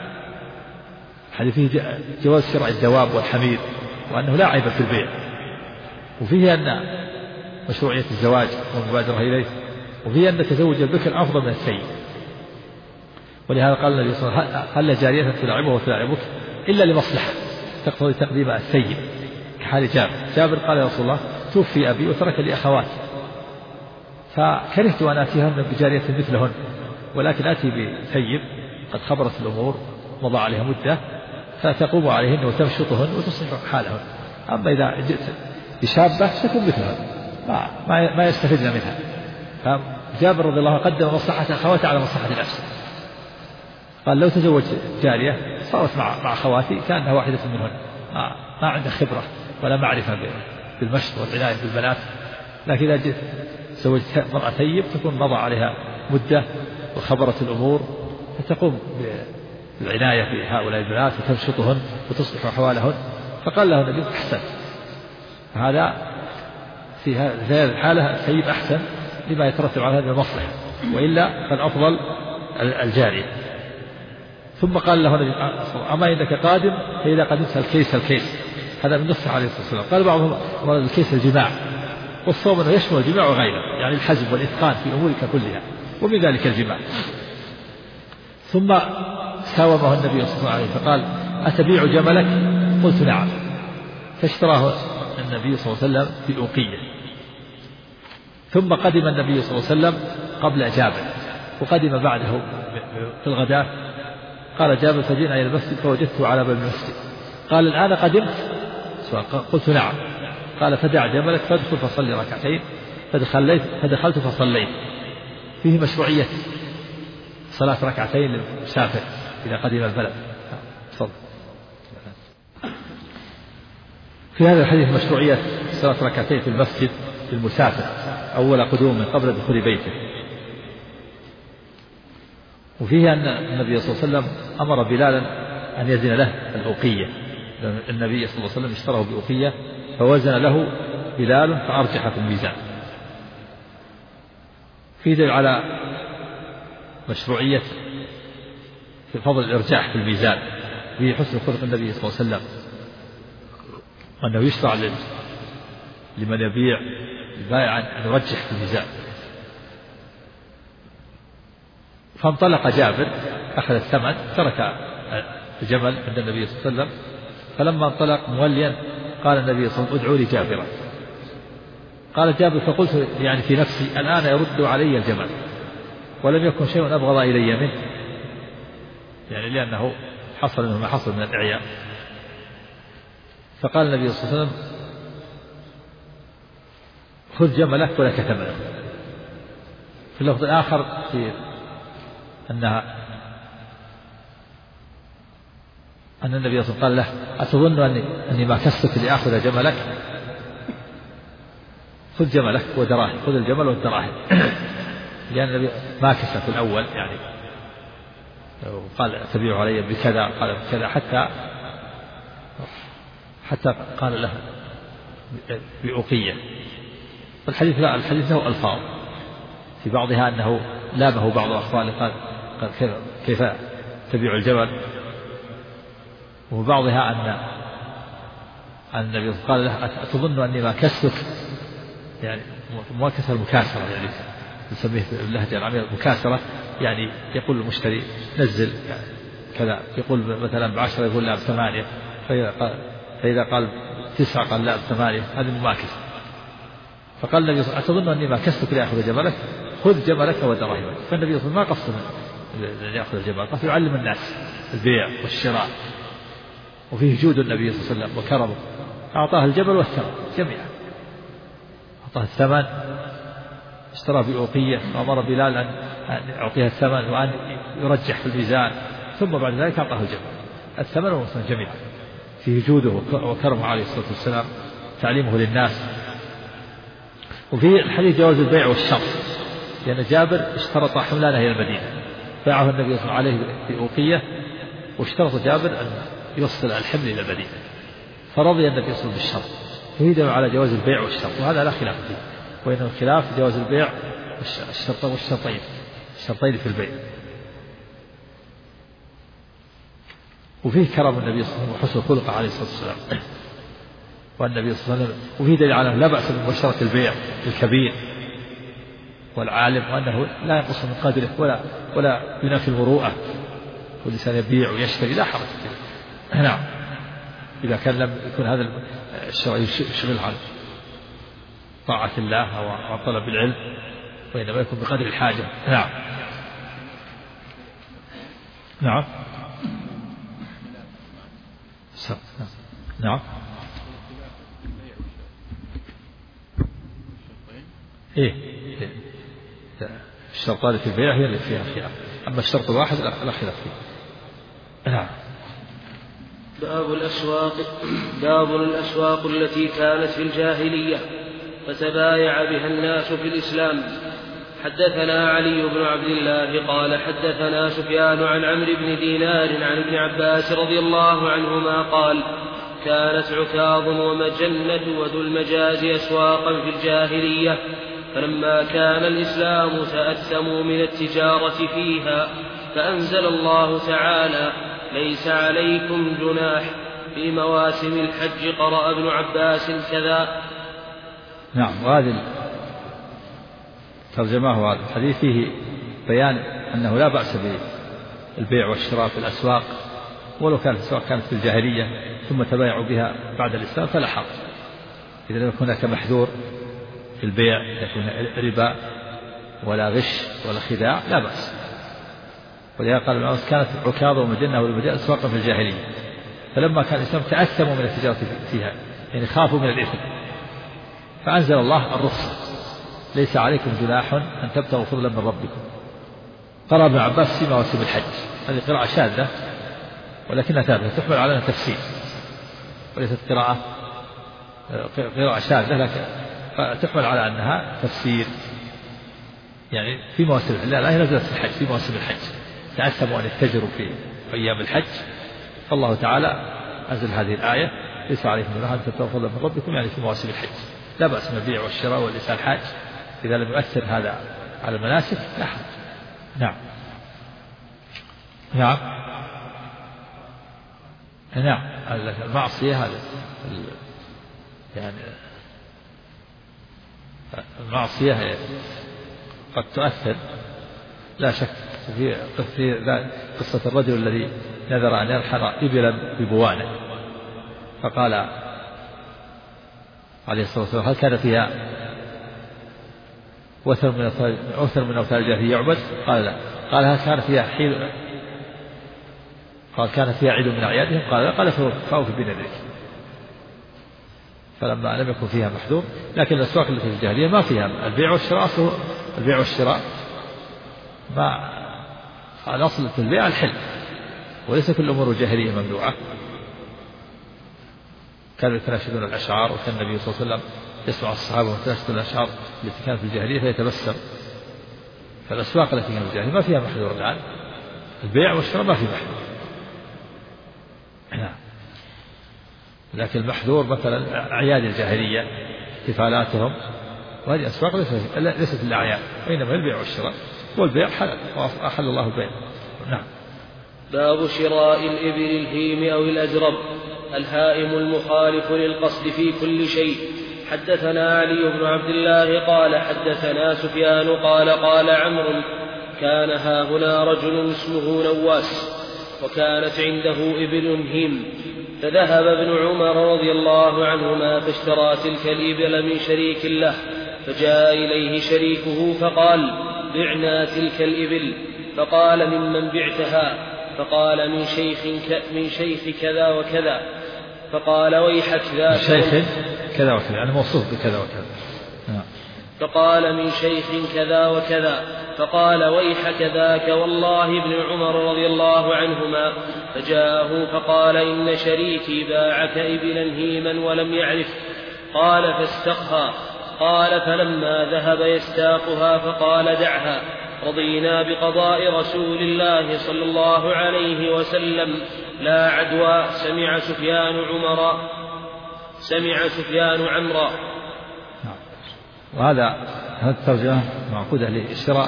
فيه جواز شرع الدواب والحمير، وأنه لا عيب في البيع. وفيه أن مشروعية الزواج والمبادرة إليه، وفيه أن تزوج البكر أفضل من الثيب. ولهذا قال النبي صلى الله عليه وسلم هل جارية تلاعبها وتلاعبك إلا لمصلحة تقتضي تقديم الثيب، كحال جابر قال يا رسول الله توفي أبي وترك لي أخوات، فكرهت أن آتيهن بجارية مثلهن، ولكن آتي بثيب قد خبرت الأمور مضى عليها مدة فتقوم عليهن وتمشطهن وتصلح حالهن. أما إذا جئت بشابة تكون مثلهن ما يستفدن منها. فجابر رضي الله عنه قدم مصلحة أخواته على مصلحة نفسه. قال لو تزوج جارية صارت مع أخواتي كأنها واحدة منهن، ما عنده خبرة ولا معرفة بالمشط والعناية بالبنات. لكن إذا جئت زوجت امرأة ثيب تكون مضى عليها مدة وخبرت الأمور، فتقوم بالعناية بهؤلاء البنات وتمشطهن وتصلح أحوالهن. فقال له النبي أحسن. هذا في هذه الحالة الثيب أحسن لما يترتب على هذه المصلحة، وإلا فالأفضل الجارية. ثم قال له النبي أما إنك قادم فإذا قدمت الكيس. هذا من نصح عليه الصلاة والسلام. قال بعضهم الكيس الجماع، والصوم أنه يشمل الجماع وغيره، يعني الحزم والإتقان في أمورك كلها، ومن ذلك الجماع. ثم ساومه النبي صلى الله عليه وسلم فقال أتبيع جملك؟ قلت نعم. فاشتراه النبي صلى الله عليه وسلم بأوقية. ثم قدم النبي صلى الله عليه وسلم قبل جابر، وقدم بعده في الغداء. قال جابر فجئنا إلى المسجد فوجدته على باب المسجد. قال الآن قدمت؟ قلت نعم. قال فدع جملك فادخل فصلي ركعتين. فدخلت فصليت. فيه مشروعية صلاة ركعتين للمسافر إذا قدم البلد. صل. في هذا الحديث مشروعية صلاة ركعتين في المسجد للمسافر أول قدوم قبل دخول بيته. وفيه أن النبي صلى الله عليه وسلم أمر بلالا أن يزن له الأوقية. النبي صلى الله عليه وسلم اشتراه بأوقية فوزن له بلال فأرجح في الميزان. فيه دليل على مشروعية في فضل الإرجاح في الميزان، فيه حسن خلق النبي صلى الله عليه وسلم، وأنه يشرع لمن يبيع البائع أن يرجح في الميزان. فانطلق جابر أخذ الثمن ترك الجمل عند النبي صلى الله عليه وسلم، فلما انطلق موليا قال النبي صلى الله عليه وسلم ادعوا لي جابرا. قال جابر فقلت يعني في نفسي الآن يرد علي الجمل ولم يكن شيء أبغض إلي منه، يعني لأنه حصل منه ما حصل من الإعياء. فقال النبي صلى الله عليه وسلم خذ جملك ولك ثمنه. في اللفظ الآخر في أن النبي صلى الله عليه وسلم قال له أتظن أني ما كسبت لآخذ جملك؟ خذ جملك ودراهم، خذ الجمل والدراهم. لأن النبي ما كسب في الأول، يعني قال تبيع علي بكذا، قال بكذا، حتى قال له بأوقية. والحديث لا، الحديث له ألفاظ في بعضها أنه لامه بعض أخوانه قال كيف تبيع الجمل، وبعضها أن النبي قال له أتظن أني ما كسبك، يعني مكاسرة المكاسرة، يعني نسميه في اللهجة العامية المكاسرة، يعني يقول المشتري نزل يعني كذا، يقول مثلا ب10 يقول لا ب8، فإذا قال 9 قال لا ب8، هذه مماكسة. فقال النبي صلى الله عليه وسلم أتظن أني ما كسبك لأخذ جملك؟ خذ جملك ودراهمك. فالنبي صلى الله عليه وسلم ما قصد أن يأخذ الجمل، قصد يعلم الناس البيع والشراء، وفيه جود النبي صلى الله عليه وسلم وكرمه، أعطاه الجمل والثمن جميعا، أعطاه الثمن، اشترى بأوقية، وأمر بلال أن يعطيها الثمن وأن يرجح في الميزان، ثم بعد ذلك أعطاه الجمل، الثمن والثمن جميعا. فيه جوده وكرمه عليه الصلاة والسلام، تعليمه للناس. وفي الحديث جواز البيع والشرط، لأن جابر اشترط حملانه إلى المدينة، باعه النبي صلى الله عليه وسلم عليه بأوقية، واشترط جابر أن يوصل الحمل إلى المدينة، فرضي النبي صلى الله عليه وسلم بالشرط. فيدل على جواز البيع والشرط، وهذا لا خلاف فيه، وإنه الخلاف جواز البيع والشرطين في البيع. وفيه كرم النبي صلى الله عليه وسلم وحسن خلقه عليه الصلاة والسلام، والنبي صلى الله عليه وسلم، وفيه دليل على لا بأس بمباشرة البيع الكبير والعالم، وأنه لا ينقص من قدره ولا ينافي المروءة، والإنسان يبيع ويشتري لا حرج فيه. نعم، إذا كان لم يكن هذا الشرع يشغل عن طاعة الله أو عن طلب العلم، وإنما يكون بقدر الحاجة. نعم. نعم. نعم. إيه الشرطان في البيع هي اللي فيها خلاف، أما الشرط الواحد لا خلاف فيه. نعم. باب الأسواق التي كانت في الجاهلية فتبايع بها الناس في الإسلام. حدثنا علي بن عبد الله قال حدثنا سفيان عن عمرو بن دينار عن ابن عباس رضي الله عنهما قال كانت عكاظ ومجنة وذو المجاز أسواقا في الجاهلية، فلما كان الإسلام تأثموا من التجارة فيها، فأنزل الله تعالى ليس عليكم جناح في مواسم الحج. قرأ ابن عباس كذا. نعم. وهذه ترجمه هذا الحديث فيه بيان أنه لا بأس بالبيع والشراء في الأسواق، ولو كانت الأسواق كانت في الجاهلية ثم تبايعوا بها بعد الإسلام فلا حرج، إذا لم يكن هناك محذور في البيع، يكون ربا ولا غش ولا خداع لا بأس. ولذلك قال العلماء كانت عكاظ ومجنة والمجاز أسواقا في الجاهلية، فلما كان الإسلام تأثموا من التجارة فيها، يعني خافوا من الإثم، فأنزل الله الرخصة ليس عليكم جناح أن تبتغوا فضلا من ربكم. قرأ ابن عباس في مواسم الحج، هذه قراءة شاذة ولكنها ثابتة تحمل على تفسير، وليست قراءة شاذة لكن تحمل على أنها تفسير، يعني في مواسم الحج، لا هي نزلت في الحج في مواسم الحج، تأثموا أن يتجروا في أيام الحج، فالله تعالى أنزل هذه الآية ليس عليكم جناح أن تبتغوا فضلا من ربكم يعني في مواسم الحج. لا بأس من البيع والشراء والإنسان الحاج إذا لم يؤثر هذا على المناسك لا حرج. نعم نعم نعم. المعصية هذا يعني المعصية قد تؤثر لا شك. في قصة الرجل الذي نذر أن يرحل إبلا ببوانه، فقال عليه الصلاة والسلام هل كان فيها وثر من أوثار الجاهلية يعبد؟ قال لا. قال هل كان فيها حيل؟ قال كان فيها عيد من أعيادهم؟ قال لا. قال فأوف بنذرك. فلما لم يكن فيها محذور، لكن الأسواق التي في الجاهلية ما فيها البيع والشراء. البيع والشراء ما الأصل في البيع الحل، وليس كل الأمور الجاهلية ممنوعة. كانوا يتناشدون الأشعار، وكان النبي صلى الله عليه وسلم يسمع الصحابة ويتناشدون الأشعار التي كانت في الجاهلية فيتبسم. فالأسواق التي كانت في الجاهلية ما فيها محذور الآن. البيع والشراء ما في محذور. لكن المحذور مثلا أعياد الجاهلية احتفالاتهم، وهذه أسواق ليست الأعياد، وإنما البيع والشراء، والبيع حلال وأحل الله البيع. نعم. باب شراء الإبل الهيم أو الأجرب. الهائم المخالف للقصد في كل شيء. حدثنا علي بن عبد الله قال حدثنا سفيان قال قال عمرو كان هاهنا رجل اسمه نواس وكانت عنده إبل هيم، فذهب ابن عمر رضي الله عنهما فاشترى تلك الإبل من شريك له، فجاء إليه شريكه فقال بعنا تلك الإبل، فقال ممن بعتها؟ فقال من شيخ كذا وكذا. فقال ويحك ذاك شيخ كذا وكذا يعني موصوف بكذا وكذا. فقال من شيخ كذا وكذا. فقال ويحك ذاك والله ابن عمر رضي الله عنهما. فجاءه فقال إن شريكي باعك إبلا هيما ولم يعرف. قال فاستقها. قال فلما ذهب يستاقها فقال دعها، رضينا بقضاء رسول الله صلى الله عليه وسلم لا عدوى. سمع سفيان عمرا. وهذا الترجمة معقودة لشراء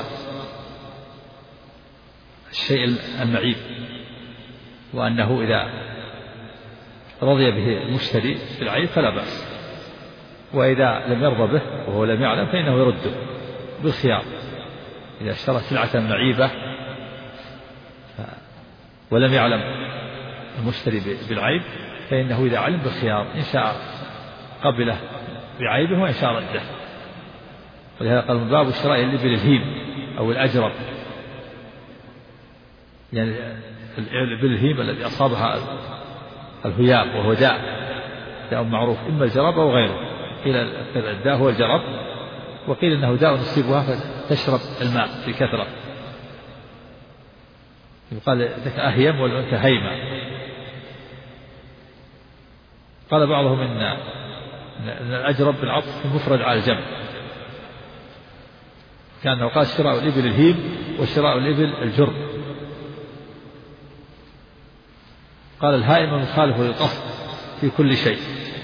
الشيء المعيب، وأنه إذا رضي به المشتري بالعيب فلا بأس، وإذا لم يرضى به وهو لم يعلم فإنه يرده بالخيار. إذا اشترى سلعة معيبة ولم يعلم المشتري بالعيب فإنه إذا علم بالخيار إن شاء قبله بعيبه وإن شاء رده. ولهذا قال من باب شراء الإبل الهيم أو الأجرب، يعني الإبل الهيم الذي أصابها الهيام وهو داء معروف، إما الجرب أو غيره. قيل الداء هو الجرب، وقيل إنه داء يصيبها فتشرب الماء بكثرة، يقال ذاك أهيم والأنثى هيمة. قال بعضهم إن الأجرب بالعطف المفرد على الجمع، كأنه قال شراء الإبل الهيم وشراء الإبل الجرب. قال الهائم المخالف للقصد في كل شيء.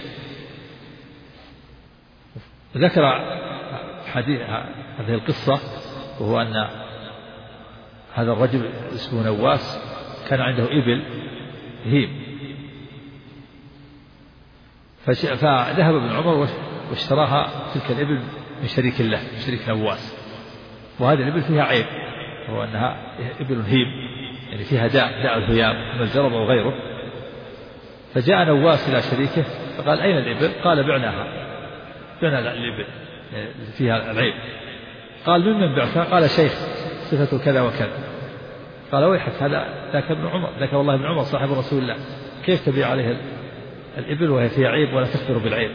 ذكر حديث هذه القصة، وهو أن هذا الرجل اسمه نواس كان عنده إبل هيم، فذهب ابن عمر واشتراها تلك الإبل من شريك له، من شريك نواس. وهذه الإبل فيها عيب، وهو أنها إبل هيم يعني فيها داء الهيام من الجرب أو غيره. فجاء نواس إلى شريكه فقال أين الإبل؟ قال بعناها الإبل فيها العيب. قال ممن بعتها؟ قال شيخ صفته كذا وكذا. قال ويحك هذا ذاك ابن عمر، ذاك والله ابن عمر صاحب رسول الله، كيف تبيع عليه الإبل وهي فيها عيب ولا تخبر بالعيب؟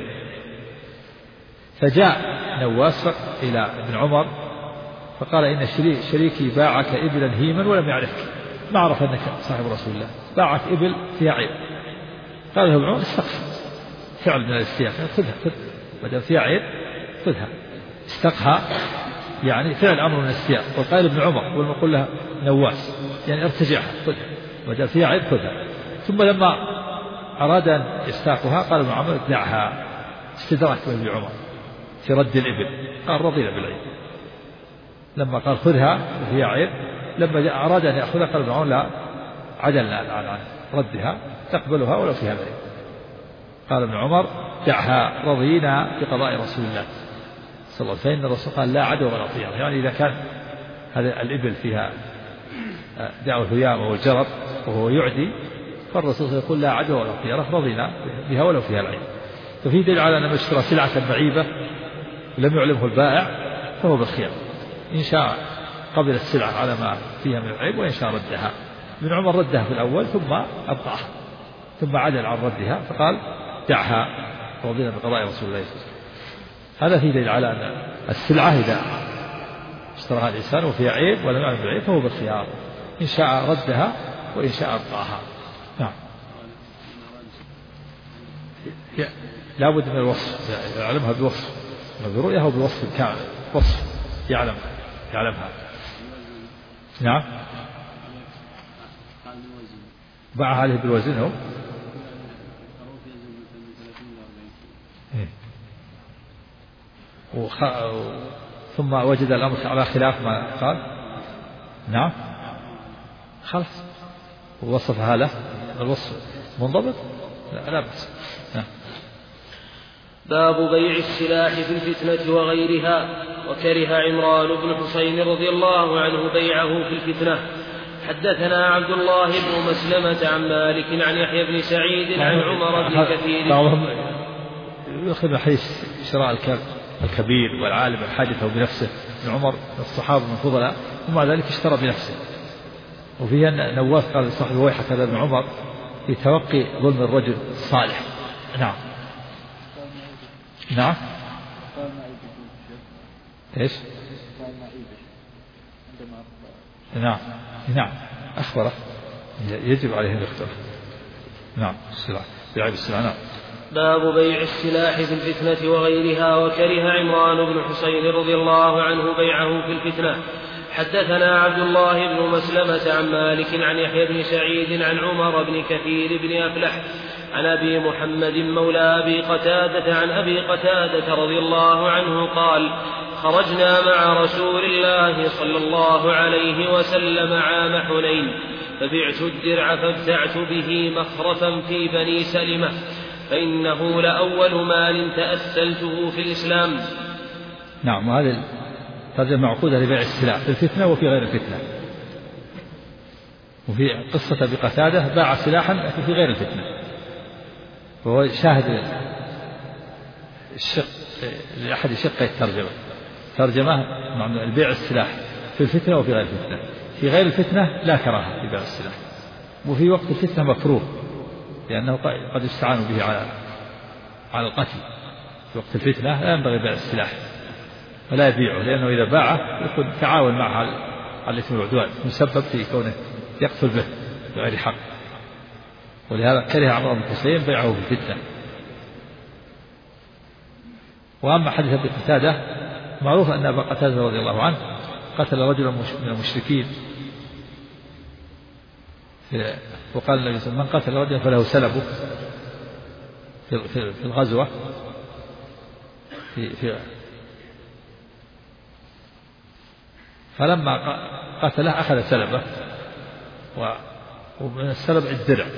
فجاء نواس إلى ابن عمر فقال إن شريكي باعك إبلا هيما ولم يعرفك، ما عرف أنك صاحب رسول الله، باعك إبل فيها عيب. قال له ابن عمر استغفر، فعل من الاستياق، خذها ما دام فيها عيب خذها. استقها يعني فعل أمر من السياق. وقال ابن عمر والمقول لها نواس يعني ارتجعها خذها وجاء فيها عيب خذها. ثم لما أراد أن يستاقها قال ابن عمر دعها. استدراك ابن عمر في رد الإبل قال رضينا بالعيب. لما قال خذها وفيها عيب لما أراد أن يأخذها قال ابن عمر لا عدلنا عن ردها تقبلها ولو فيها عيب. قال ابن عمر دعها رضينا بقضاء رسول الله صلى الله عليه وسلم. فإن الرسول قال لا عدو ولا طيرة يعني إذا كان هذا الإبل فيها دعوة الهيامة والجرب وهو يعدي فالرسول يقول لا عدو ولا طيرة رضينا بها ولو فيها العيب. ففي دليل على أن من اشترى سلعة معيبة لم يعلمه البائع فهو بالخيار إن شاء قبل السلعة على ما فيها من العيب وإن شاء ردها. ابن عمر ردها في الأول ثم أبقاها ثم عدل عن ردها فقال دعها رضينا بقضاء رسول الله صلى الله عليه وسلم. هذا في دليل على أن السلعة إذا اشتراها الإنسان وفيها عيب ولم يعلم بالعيب فهو بالخيار إن شاء ردها وإن شاء أبقاها. نعم. لا بد من الوصف يعلمها بوصف برؤية أو بوصف كامل وصف يعلمها. نعم. باعها عليه بالوزن هو ثم وجد الأمر على خلاف ما قال. نعم خلاص ووصفها له الوصف منضبط لا بأس. باب بيع السلاح في الفتنة وغيرها. وكره عمران بن حسين رضي الله عنه بيعه في الفتنة. حدثنا عبد الله بن مسلمة عن مالك عن يحيى بن سعيد عن عمر بن كثير. بعضهم يأخذ حديث شراء الكبير والعالم حاجته بنفسه. ابن عمر الصحابة من فضلاء ومع ذلك اشترى بنفسه. وفيها نواس قال صاحب ويحك هذا ابن عمر في توقي ظلم الرجل الصالح. نعم. نعم. ايش؟ نعم أخبره يجب عليه أن يختار. نعم السلاح بيع السلاح. نعم. باب بيع السلاح في الفتنة وغيرها. وكره عمران بن حسين رضي الله عنه بيعه في الفتنة. حدثنا عبد الله بن مسلمة عن مالك عن يحيى بن سعيد عن عمر بن كثير بن أفلح عن أبي محمد مولى أبي قتادة عن أبي قتادة رضي الله عنه قال خرجنا مع رسول الله صلى الله عليه وسلم عام حنين فبعت الدرع فابتعت به مخرفا في بني سلمة فإنه لأول مال تأثلته في الإسلام. نعم. وهذه الترجمة معقودة لبيع السلاح في الفتنة وفي غير الفتنة. وفي قصة بقتادة باع سلاحا في غير الفتنة وهو شاهد الشق لأحد شقي الترجمة. ترجمة مع البيع السلاح في الفتنة وفي غير الفتنة. في غير الفتنة لا كراهة في بيع السلاح وفي وقت الفتنة مكروه لأنه قد يستعان به على القتل. في وقت الفتنة لا ينبغي بيع السلاح ولا يبيعه لأنه إذا باعه يكون تعاون معه على الإثم والعدوان مسبب في كونه يقتل به بغير حق. ولهذا كره عمرو بن حسين بيعه في الفتنة. وأما حديث أبي قتادة معروف أن أبا قتادة رضي الله عنه قتل رجلا من المشركين وقال النبي صلى الله عليه وسلم من قتل رجلا فله سلبه في الغزوة فلما قتله أخذ سلبه ومن السلب الدرع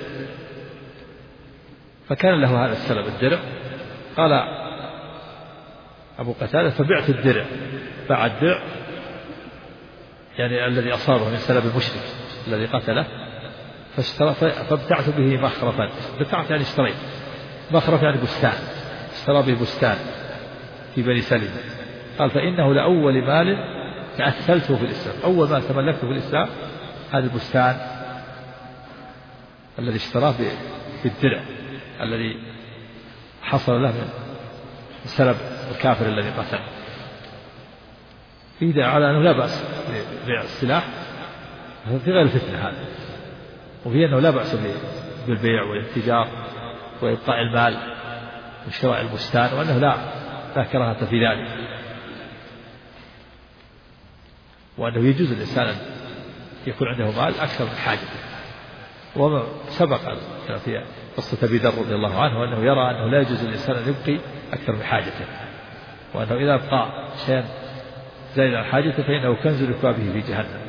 فكان له هذا السلب الدرع. قال أبو قتادة فبعت الدرع باع الدرع يعني الذي أصابه من سلب المشرك الذي قتله فابتعت به مخرفا. ابتعت يعني اشتريت. مخرف يعني بستان اشترى به بستان في بني سلمة. قال فإنه لأول مال تأثلته في الإسلام. أول ما تملكته في الإسلام هذا البستان الذي اشتراه بالدرع الذي حصل له من سلب الكافر الذي قتل. في على أنه لا بأس ببيع السلاح في غير الفتنة هذا. وفي أنه لا بأس بالبيع والاتجار وإبقاء المال وشراء البستان وأنه لا كراهة في ذلك. وأنه يجوز الإنسان أن يكون عنده مال أكثر من حاجته. وما سبق في قصة أبي ذر رضي الله عنه أنه يرى أنه لا يجوز الإنسان أن يبقي أكثر من حاجته، وأنه إذا أبقى شيئا زائد عن حاجته فإنه كنز لكبابه في جهنم.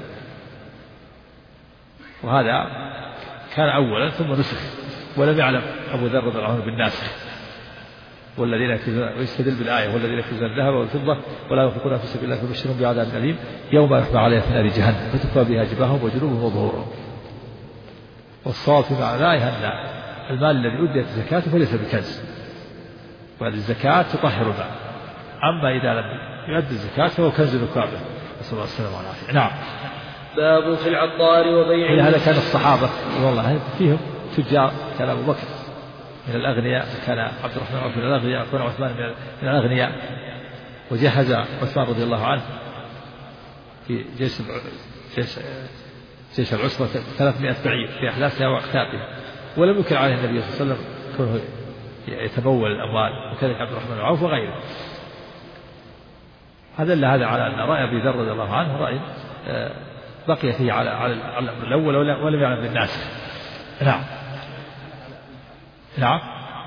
وهذا كان أولا ثم نسخ، ولم يعلم أبو ذر رضي الله عنه بالناسخ. والذين يستدل بالآية والذين يكنزون الذهب والفضة ولا ينفقونها في سبيل الله فبشرهم بعذاب أليم يوم يحمى عليها في نار جهنم فتكوى بها جباههم وجنوبهم وظهورهم. والصواب في معناه أن المال الذي أديت زكاته فليس بكنز، وهذه الزكاة تطهر المال. أما إذا لم يؤدي الزكاة فهو كنز لكبابه، نسأل الله السلامة والعافية. نعم. باب في العطار وبيع. هذا كان الصحابة والله فيهم تجار، كان أبو بكر من الأغنياء، كان عبد الرحمن من الأغنياء، كان عثمان من الأغنياء. وجهز عثمان رضي الله عنه في جيش العسرة 300 بعير في أحداثها وأقتابها، ولم ينكر عليه النبي صلى الله عليه وسلم كونه يتمول الأموال، وكذلك عبد الرحمن بن عوف وغيره. هذا على أن رأي أبي ذر رضي الله عنه رأي بقي فيه على الأمر الأول ولم يعلم بالناس. نعم. نعم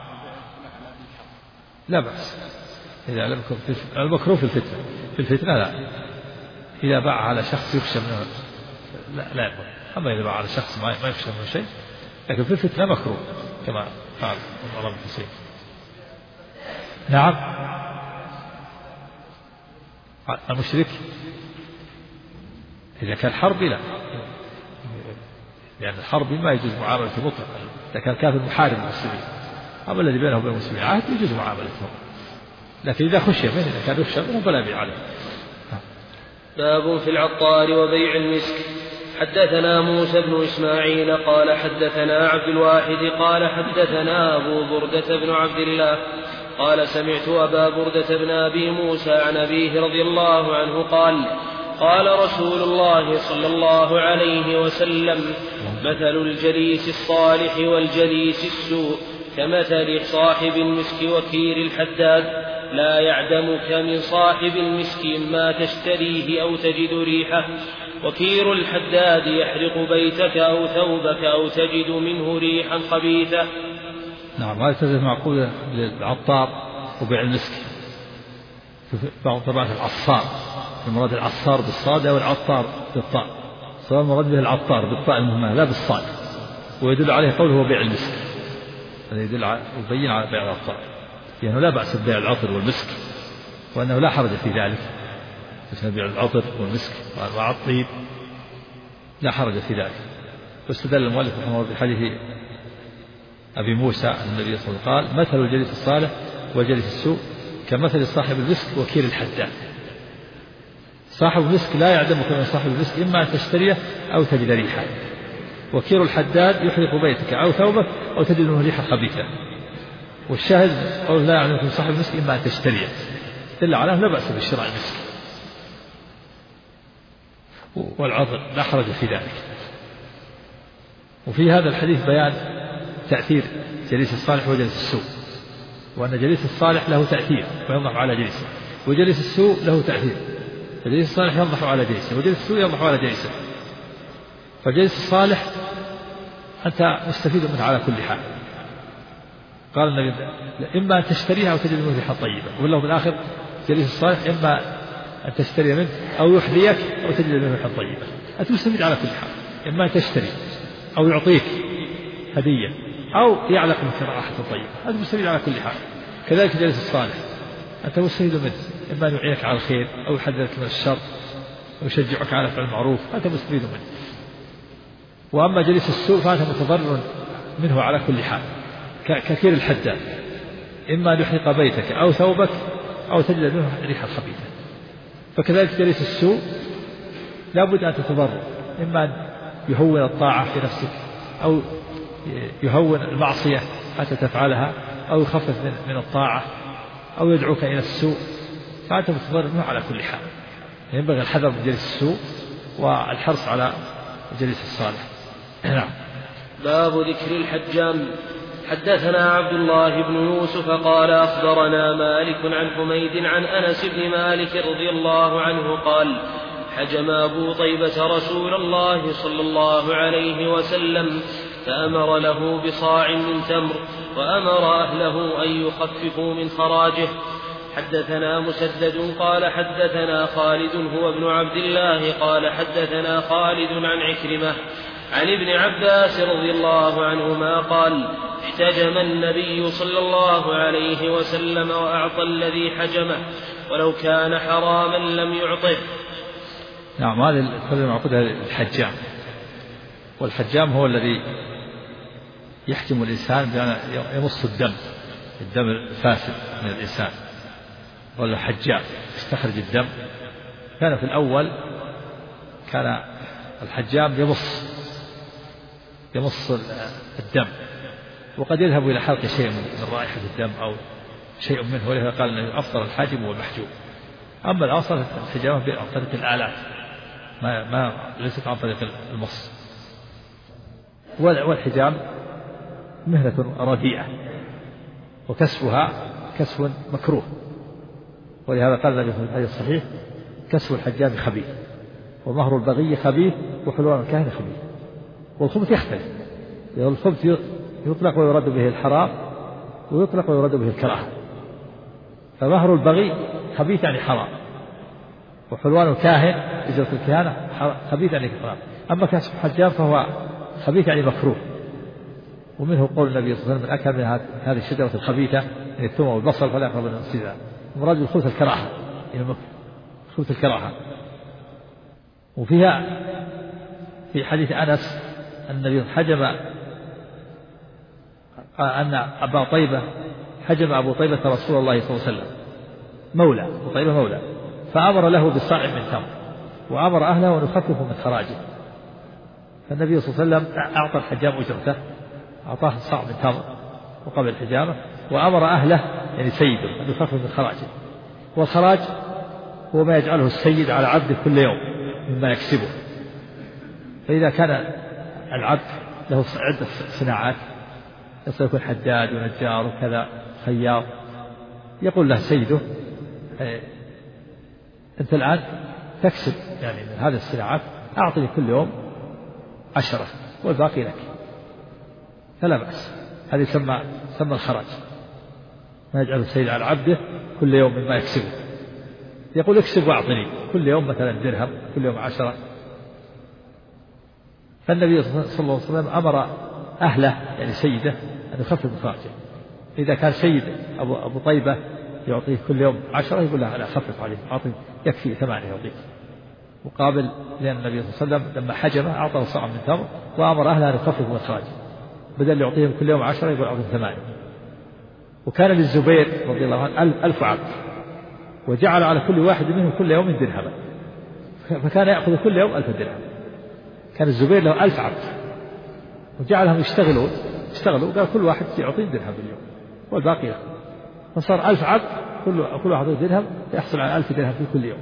لا بأس إذا لم يكن المكروه في الفتنة لا. إذا باع على شخص يخشى منه لا يقول. أما إذا باع على شخص ما يخشى منه شيء، لكن في الفتنة مكروه كما قال عمر بن حسين. نعم. المشرك إذا كان حربي لا، لأن الحربي ما يجوز معاملته مطلقا إذا كان كافر محارب المسلمين. أما الذي بينه وبين المسلمين عهد يجوز معاملته، لكن إذا خشي منه إذا كان يخشى منه فلا يبيع عليه. باب في العطار وبيع المسك. حدثنا موسى بن إسماعيل قال حدثنا عبد الواحد قال حدثنا أبو بردة بن عبد الله قال سمعت أبا بردة بن أبي موسى عن أبيه رضي الله عنه قال قال رسول الله صلى الله عليه وسلم مثل الجليس الصالح والجليس السوء كمثل صاحب المسك وكير الحداد لا يعدمك من صاحب المسك إما تشتريه أو تجد ريحه، وكير الحداد يحرق بيتك أو ثوبك أو تجد منه ريحا خبيثة. نعم. هذا تجد معقولة للعطار وبيع المسك. بعض طبعا العصار المراد العصار بالصاد أو العطار بالطاء، سواء المراد به العطار بالطاء المهملة لا بالصاد، ويدل عليه قوله هو بيع المسك، هذا يدل يبين على بيع العطار، لأنه لا بأس ببيع العطر والمسك، وأنه لا حرج في ذلك، مثل بيع العطر والمسك وأنواع الطيب لا حرج في ذلك. واستدل المؤلف رحمه الله بحديث أبي موسى أن النبي صلى الله عليه وسلم قال مثل الجليس الصالح وجليس السوء كمثل صاحب المسك وكير الحداد. صاحب المسك لا يعدمك من صاحب المسك إما أن تشتريه أو تجد ريحه، وكير الحداد يحرق بيتك أو ثوبك أو تجد منه ريحا خبيثة. والشاهد قول لا يعدمك من صاحب المسك إما أن تشتريه، دل على لا بأس بشراء المسك والعطر لا حرج في ذلك. وفي هذا الحديث بيان تأثير جليس الصالح وجليس السوء، وأن جليس الصالح له تأثير وينضح على جليسه، وجليس السوء له تأثير، فجليس الصالح ينضح على جليسه وجليس السوء ينضح على جليسه. فجليس الصالح أنت مستفيد منه على كل حال. قال النبي إما أن تشتريها أو تجد منه ريحا طيبة، وله بالآخر جليس الصالح إما أن تشتري منه أو يحذيك أو تجد منه ريحا طيبة. أنت مستفيد على كل حال، إما أن تشتري أو يعطيك هدية أو يعلق منك رائحة طيبة، أنت مستفيد على كل حال. كذلك جليس الصالح أنت مستفيد منه، إما أن يعينك على الخير أو يحذرك من الشر أو يشجعك على فعل المعروف، أنت مستفيد منه. وأما جليس السوء فأنت متضرر منه على كل حال، ككير الحداد، إما أن يحرق بيتك أو ثوبك أو تجد منه ريحا خبيثة. فكذلك جليس السوء لا بد أن تتضرر، إما أن يهون الطاعة في نفسك أو يهون المعصية حتى تفعلها أو يخفف من الطاعة أو يدعوك إلى السوء، فأنت متضرر منه على كل حال. ينبغي الحذر من جليس السوء والحرص على جليس الصالح. نعم. باب ذكر الحجام. حدثنا عبد الله بن يوسف قال أخبرنا مالك عن حميد عن أنس بن مالك رضي الله عنه قال حجم أبو طيبة رسول الله صلى الله عليه وسلم فأمر له بصاع من تمر وأمر أهله أن يخففوا من خراجه. حدثنا مسدد قال حدثنا خالد هو ابن عبد الله قال حدثنا خالد عن عكرمة عن ابن عباس رضي الله عنهما قال احتجم النبي صلى الله عليه وسلم وأعطى الذي حجمه ولو كان حراما لم يعطه. نعم، هذه الكلمة معقودة الحجام، والحجام هو الذي يحجم الإنسان بأن يمص الدم الفاسد من الإنسان، ولا حجام يستخرج الدم. كان في الأول كان الحجام يمص الدم، وقد يذهب إلى حلق شيء من رائحة الدم أو شيء منه، ولهذا قال أنه أفضل الحاجم والمحجوم. أما الأصل الحجامة عن طريق الآلات، ما ليست عن طريق المص. والحجام مهنة رديئة وكسبها كسب مكروه، ولهذا قال النبي في الحديث الصحيح كسب الحجام خبيث ومهر البغي خبيث وحلوان الكاهن خبيث. والخبث يختلف، الخبث يطلق ويرد به الحرام ويطلق ويرد به الكراهة. فمهر البغي خبيث يعني حرام، وحلوان الكاهن إجرة الكهانة خبيث يعني حرام. أما كسب الحجام فهو خبيث يعني مكروه. ومنه قول النبي صلى الله عليه وسلم من أكل من هذه الشجرة الخبيثة من الثوم والبصل فلا يقرب من السيدة. مراد الخبث الكراهة، خبث الكراهة. وفيها في حديث أنس أن النبي حجم أن أبا طيبة حجم أبو طيبة رسول الله صلى الله عليه وسلم مولى، أبو طيبة مولى، فأمر له بصاع من تمر وأمر أهله أن يخففوا من خراجه. فالنبي صلى الله عليه وسلم أعطى الحجام أجرته، أعطاه صاع من تمر وقبل الحجامة، وأمر أهله يعني سيده أن يخفف من خراجه. والخراج هو ما يجعله السيد على عبده كل يوم مما يكسبه. فإذا كان العبد له عدة صناعات، يصير يكون حداد ونجار وكذا خياط، يقول له سيده أنت الآن تكسب يعني من هذه الصناعات، أعطني كل يوم 10 والباقي لك، فلا بأس. هذه يسمى الخراج، ما يجعل السيد على عبده كل يوم مما يكسبه. يقول اكسب واعطني كل يوم مثلا درهم، كل يوم 10. فالنبي صلى الله عليه وسلم أمر أهله يعني سيده أن يخفف من خراجه. إذا كان سيد أبو طيبة يعطيه كل يوم 10، يقول له لا خفف عليه، أعطي يكفي 8 يعطيك مقابل. لأن النبي صلى الله عليه وسلم لما حجمه أعطاه صاع من تمر وأمر أهله أن يخففوا من خراجه، بدل يعطيهم كل يوم 10 يقول أعطيهم 8. وكان للزبير رضي الله عنه 1000 عبد، وجعل على كل واحد منهم كل يوم درهما، فكان يأخذ كل يوم 1000 درهم. كان الزبير له 1000 عبد وجعلهم يشتغلوا، قال كل واحد يعطيه درهم باليوم والباقي يأخذ، فصار 1000 عبد كل واحد درهم، يحصل على 1000 درهم في كل يوم.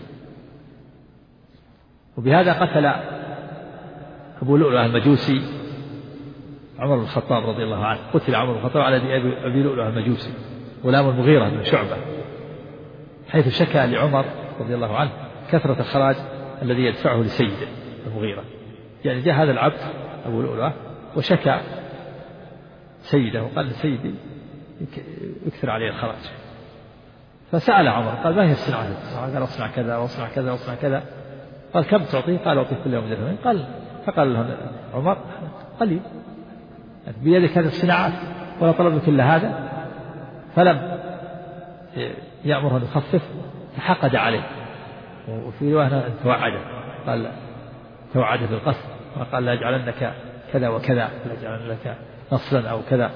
وبهذا قتل أبو لؤلؤة المجوسي عمر بن الخطاب رضي الله عنه، قتل عمر بن الخطاب على أبي لؤلؤة المجوسي غلام المغيرة بن شعبة، حيث شكى لعمر رضي الله عنه كثرة الخراج الذي يدفعه لسيده المغيرة. يعني جاء هذا العبد أبو لؤلؤة وشكى سيده وقال سيدي يكثر عليه الخراج. فسأل عمر قال ما هي الصناعة؟ قال أصنع كذا وأصنع كذا وأصنع كذا. قال كم تعطيه؟ قال أعطيه كل يوم درهمين. فقال له عمر قليل، بيدك هذه الصناعات ولا طلب كل هذا، فلم يأمره أن يخفف فحقد عليه. وفي رواية توعده، قال توعده بالقتل وقال لا يجعلنك كذا وكذا، لا يجعلن لك نصرا أو كذا.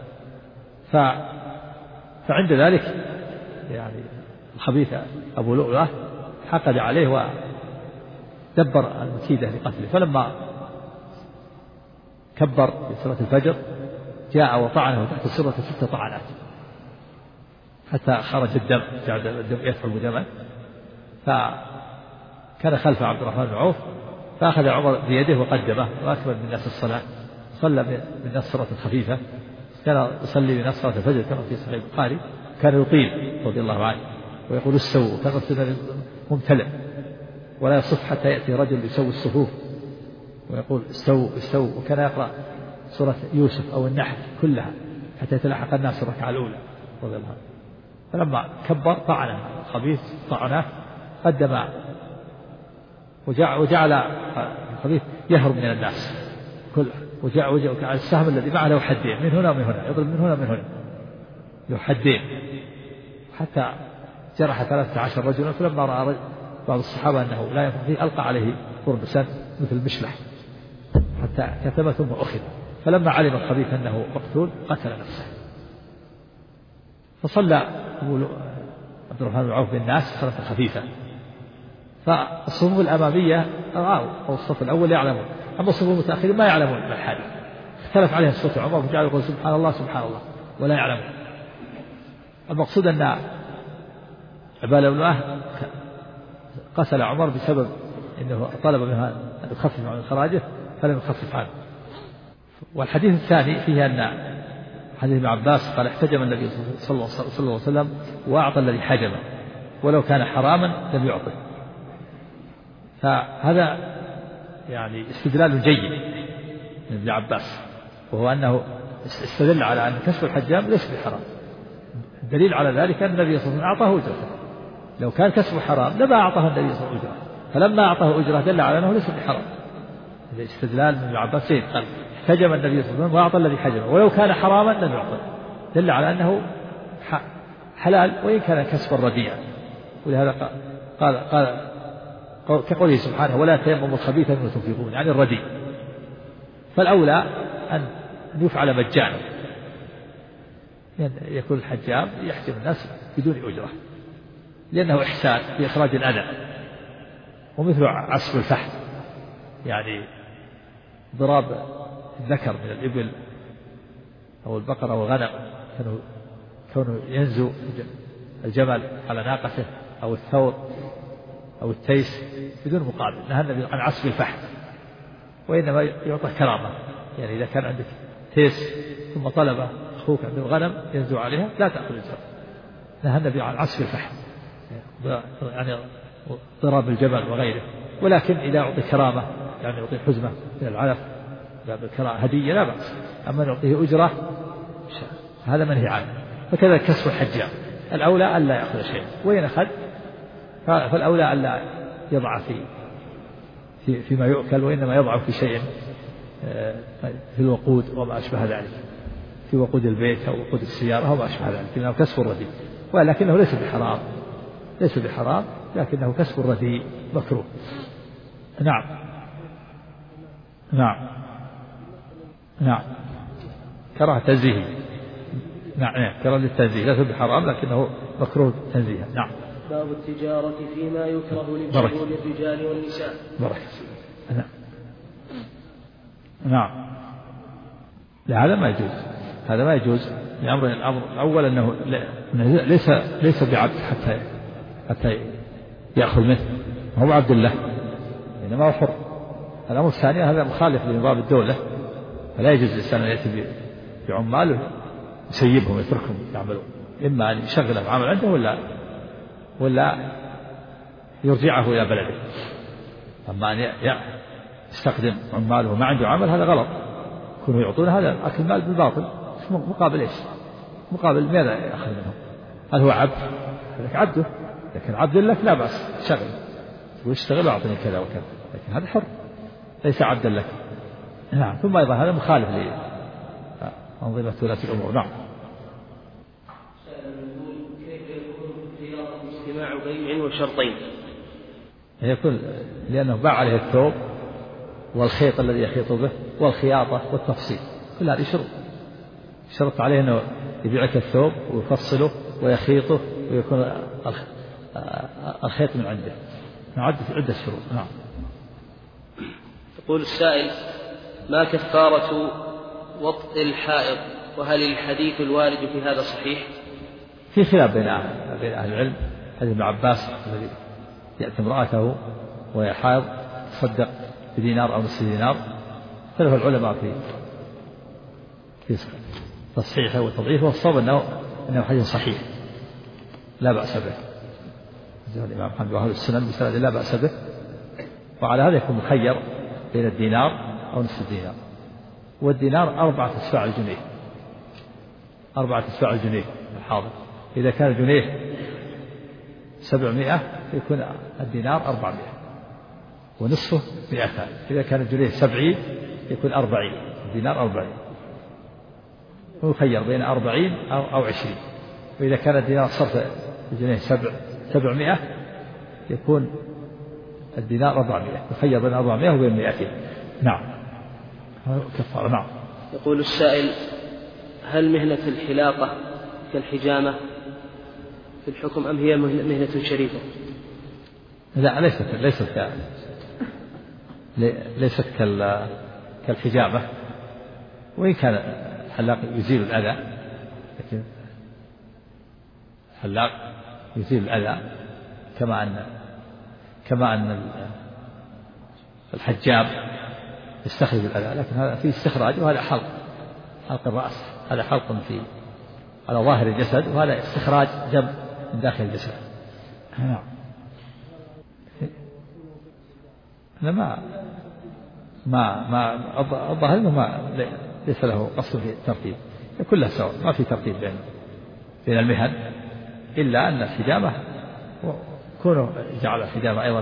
فعند ذلك يعني الخبيث أبو لؤلؤة حقد عليه ودبر المكيدة لقتله. فلما كبر في صلاة الفجر جاء وطعنه تحت السرة 6 طعنات حتى خرج الدم، جعل الدم يفعل دما. فكان خلف عبد الرحمن بن عوف، فأخذ عمر بيده وقدمه وأكمل بالناس الصلاة، صلى بالناس صلاة خفيفة، كان يصلي بالناس صلاة الفجر كما في صحيح البخاري، كان يطيل رضي الله عنه ويقول استووا، كان مسجد ممتلئ ولا يصف حتى يأتي رجل يسوي الصفوف ويقول استووا استووا، وكان يقرأ سورة يوسف أو النحل كلها حتى يتلاحق الناس الركعة الأولى رضي الله عنه. فلما كبر طعنه الخبيث، طعنه قدم وجعل الخبيث يهرب من الناس كله، وجعل السهم الذي معه له حدين من هنا ومن هنا، يضرب من هنا ومن هنا له حدين، حتى جرح 13 رجلا. فلما رأى بعض الصحابة أنه لا ينفع فيه ألقى عليه قربسا مثل المشلح حتى كتب ثم أخذ. فلما علم الخبيث أنه مقتول قتل نفسه. فصلى عبد الرحمن بن عوف بالناس صلاة خفيفة، فالصفوف الأمامية رأوا أو الصف الأول يعلمون، أما الصفوف المتأخرين ما يعلمون ما الحادث. اختلف عليهم صوت عمر فجعلوا يقول سبحان الله سبحان الله ولا يعلمون. المقصود أن عبادة بن الله قتل عمر بسبب أنه طلب منها أن يخفف عن خراجه فلم يخفف عنه. والحديث الثاني فيه أن حديث ابن عباس قال احتجم النبي صلى الله عليه وسلم وأعطى الذي حجمه ولو كان حراما لم يعطه. فهذا يعني استدلال جيد من ابن عباس، وهو أنه استدل على أن كسب الحجام ليس بحرام. الدليل على ذلك أن النبي صلى الله عليه وسلم أعطاه أجرة، لو كان كسبه حرام لما أعطاه النبي صلى الله عليه وسلم أجرة، فلما أعطاه أجرة دل على أنه ليس بحرام. هذا استدلال من ابن عباس قال احتجم النبي صلى الله عليه وسلم وأعطى الذي حجمه ولو كان حراما لم يعطه، دل على أنه حلال وإن كان كسبا رديئا. ولهذا قال كقوله سبحانه ولا تيمموا الخبيث منه تنفقون، يعني الرديء. فالأولى أن يفعل مجانا، يعني يكون الحجام يحجم الناس بدون أجرة لأنه إحسان في إخراج الأذى، ومثل عصف الفحم يعني ضراب الذكر من الإبل أو البقر أو الغنم، كونه ينزو الجمل على ناقته أو الثور أو التيس بدون مقابل. نهى النبي عن عصف الفحم، وإنما يعطى كرامة، يعني إذا كان عندك تيس ثم طلب أخوك عند الغنم ينزو عليها لا تأخذ الجرم. نهى النبي عن عصف الفحم يعني ضراب الجبل وغيره. ولكن إذا أعطي كرامة يعني يعطي حزمة من العلف هدية لا بأس، أما نعطيه أجرة هذا منهي عنه. فكذا كسب الحجام الأولى ألا يأخذ شيء، وإن أخذ فالأولى ألا يضع فيما يؤكل، وإنما يضع في شيء في الوقود وما أشبه ذلك، في وقود البيت أو وقود السيارة وما أشبه ذلك، لأنه كسب رديء. ولكنه ليس بحرام، ليس بحرام، لكنه كسب رديء مكروه. نعم نعم نعم كراهة تنزيه. نعم كراهة التنزيه، ليس بحرام لكنه مكروه تنزيها. نعم. باب التجارة فيما يكره لجهود الرجال والنساء. نعم نعم لا هذا ما يجوز، هذا ما يجوز لأمر الأول أنه ليس بعبد حتى يأخذ منه، هو عبد الله إنما هو حر. الأمر الثاني هذا مخالف لنظام الدولة، فلا يجوز الإنسان أن يأتي بعماله يسيبهم يتركهم يعملون، إما أن يشغلهم عمل عنده ولا يرجعه إلى بلده. أما أن يستخدم عماله ما عنده عمل هذا غلط، يكونوا يعطون هذا أكل مال بالباطل. مقابل إيش؟ مقابل ماذا يأخذ منهم؟ هل هو عبد؟ لك عبده، لكن عبد لك لا بأس شغل ويشتغل وأعطني كذا وكذا، لكن هذا حر ليس عبدا لك. نعم. ثم أيضا هذا مخالف لأنظمة ولاة الأمور. نعم. اجتماع بيع وشرطين. يكون لأنه باع عليه الثوب والخيط الذي يخيط به والخياطة والتفصيل، كل هذه شروط. شرط عليه أنه يبيعك الثوب ويفصله ويخيطه ويكون الخيط من عنده. عدة شروط. نعم. يقول السائل: ما كفارة وطء الحائض؟ وهل الحديث الوارد في هذا صحيح؟ في خلاف بين أهل العلم. حديث ابن عباس الذي يأتي امرأته وهي حائض تصدق بدينار أو نصف دينار، اختلف العلماء في تصحيحه وتضعيفه، والصواب أنه حديث صحيح لا بأس به. الإمام أحمد وأهل السنن بسند لا بأس به، وعلى هذا يكون مخير بين الدينار أو نصف الدينار. والدينار 4 أسباع الجنيه، 4 أسباع الجنيه الحاضر. إذا كان الجنيه 700 يكون الدينار 400 ونصفه 200. إذا كان الجنيه 70 يكون 40 الدينار 40. ويخير بين 40 أو 20. وإذا كان الدينار صرف الجنيه 700 يكون الدينار 400. يخير بين 400 وبين 200. نعم كفارة. نعم. يقول السائل: هل مهنة الحلاقة كالحجامة في الحكم أم هي مهنة شريفة؟ لا، ليست كالحجامة، وإن كان الحلاق يزيل الأذى، لكن الحلاق يزيل الأذى كما أن الحجام يستخرج الأذى، لكن هذا فيه استخراج، وهذا حلق الرأس، هذا حلق على ظاهر الجسد، وهذا استخراج دم من داخل الجسد. نعم. ما الظاهر انه ليس له قصد في الترتيب، كلها سواء، ما في ترتيب بين المهن، الا ان الحجامه كونه جعل الحجامه ايضا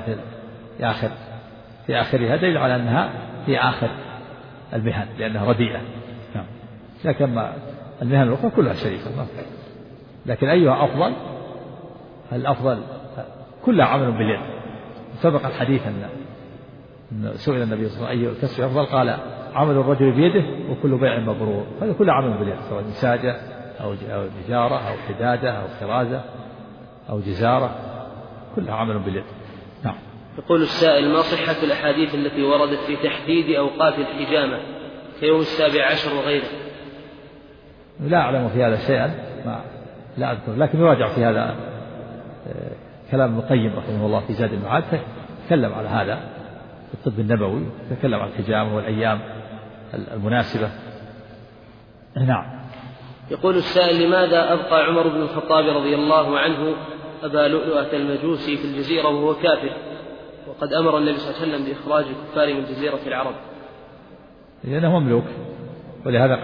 في اخرها دليل على انها في اخر المهن لانها رديئه. نعم. لكن المهن الاخرى كلها شريفه، لكن ايها افضل؟ الافضل كلها عمل باليد. سبق الحديث ان سئل النبي صلى الله عليه وسلم أي الكسب أفضل؟ قال عمل الرجل بيده وكل بيع مبرور. هذا كله عمل باليد، سواء نساجة أو نجارة أو حدادة أو خرازة أو جزارة، كلها عمل باليد. نعم. يقول السائل: ما صحة الأحاديث التي وردت في تحديد أوقات الحجامة كيوم 17 وغيره؟ لا أعلم في هذا شيئا، لا أذكر، لكن يراجع في هذا كلام ابن القيم رحمه الله في زاد المعاد، تكلم على هذا في الطب النبوي، تكلم عن الحجامة والأيام المناسبة. نعم. يقول السائل: لماذا أبقى عمر بن الخطاب رضي الله عنه أبا لؤلؤة المجوسي في الجزيرة وهو كافر، وقد أمر النبي صلى الله عليه وسلم بإخراج الكفار من جزيرة العرب؟ لأنه مملوك، ولهذا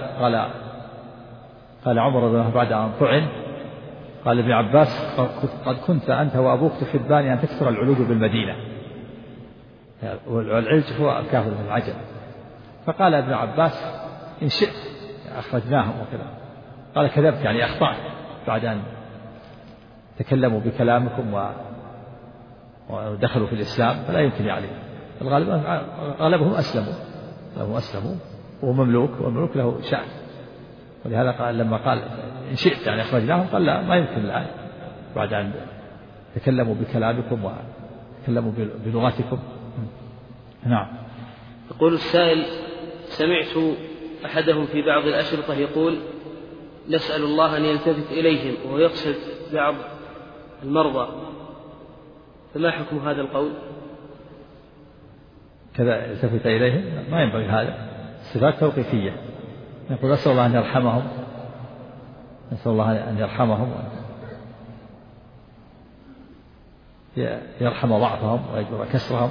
قال عمر رضي الله عنه بعد أن طعن، قال ابن عباس: قد كنت أنت وأبوك تحبان أن تكثر العلوج بالمدينة، والعلج هو الكافر من العجم. فقال ابن عباس: إن شئت أخرجناهم وكذا. قال: كذبت، يعني أخطأت بعد أن تكلموا بكلامكم ودخلوا في الإسلام، فلا يمكن يعني. غالبهم أسلموا وهو مملوك، والملوك له شأن. ولهذا قال لما قال إن شئت يعني أخرجناهم، قال لا، ما يمكن الآن بعد أن تكلموا بكلامكم وتكلموا بلغتكم. نعم. يقول السائل: سمعت أحدهم في بعض الأشرطة يقول: نسأل الله أن يلتفت إليهم، وهو يقصد بعض المرضى، فما حكم هذا القول؟ كذا يلتفت إليهم؟ ما ينبغي هذا، صفات توقيفية. يقول: نسأل الله أن يرحمهم، نسأل الله أن يرحمهم، يرحم ضعفهم ويجبر كسرهم.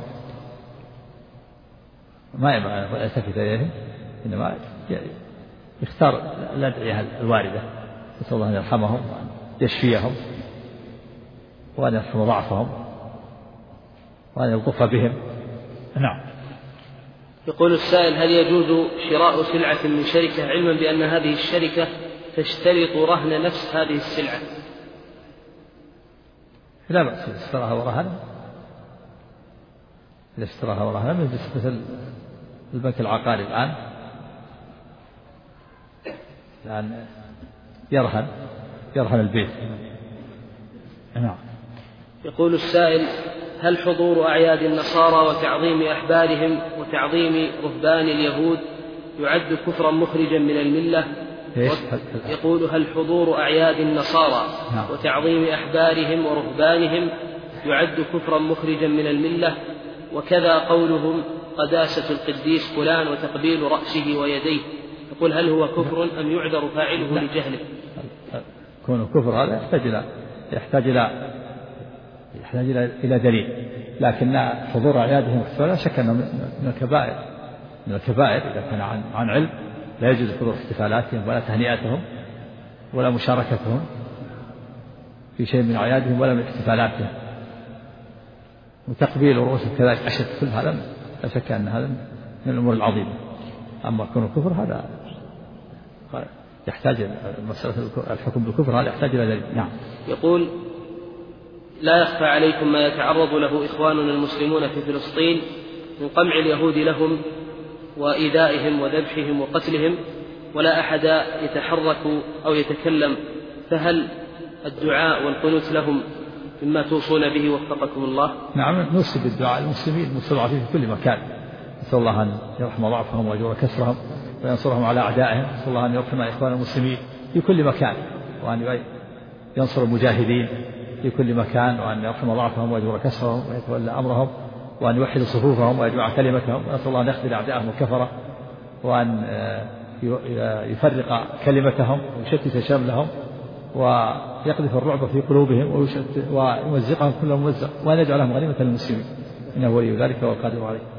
ما ينبغي يلتفت إليهم، إنما يختار الأدعية الواردة. نسأل الله أن يرحمهم وأن يشفيهم وأن يرحم ضعفهم وأن يلطف بهم. نعم. يقول السائل: هل يجوز شراء سلعة من شركة علما بأن هذه الشركة تشترط رهن نفس هذه السلعة؟ لا بأس اشتراها ورهن، إذا اشتراها ورهن، مثل البنك العقاري الآن يرهن البيت. نعم. يقول السائل: هل حضور أعياد النصارى وتعظيم أحبارهم وتعظيم رهبان اليهود يعد كفرا مخرجا من الملة؟ يقول: هل حضور أعياد النصارى وتعظيم أحبارهم ورهبانهم يعد كفرا مخرجا من الملة؟ وكذا قولهم قداسة القديس فلان وتقبيل رأسه ويديه، يقول: هل هو كفر أم يعذر فاعله لجهله؟ كونه كفر هذا يحتاج إلى دليل. لكن حضور أعيادهم لا شك أنه من الكبائر إذا كان عن علم لا يجوز حضور احتفالاتهم ولا تهنئتهم ولا مشاركتهم في شيء من أعيادهم ولا من احتفالاتهم، وتقبيل رؤوسهم كذلك أشد، كل هذا لا شك أن هذا من الأمور العظيمة. أما كون الكفر هذا يحتاج مسألة الحكم بالكفر هذا يحتاج إلى دليل. نعم. يقول: لا يخفى عليكم ما يتعرض له إخواننا المسلمون في فلسطين من قمع اليهود لهم وإيذائهم وذبحهم وقتلهم، ولا أحد يتحرك أو يتكلم، فهل الدعاء والقنوت لهم مما توصون به وفقكم الله؟ نعم، نوصي بالدعاء المسلمين المستضعفين في كل مكان، نسأل الله أن يرحم ضعفهم ويجور كسرهم وينصرهم على أعدائهم، نسأل الله أن يرحم إخوان المسلمين في كل مكان، وأن ينصر المجاهدين في كل مكان، وأن يرحم ضعفهم ويجور كسرهم ويتولى أمرهم، وأن يوحد صفوفهم ويجمع كلمتهم، ونسأل الله أن يخذل أعدائهم الكفرة، وأن يفرق كلمتهم ويشتت شملهم ويقذف الرعب في قلوبهم ويمزقهم كل ممزق، وأن يجعلهم غنيمة للمسلمين، إنه ولي ذلك والقادر عليه.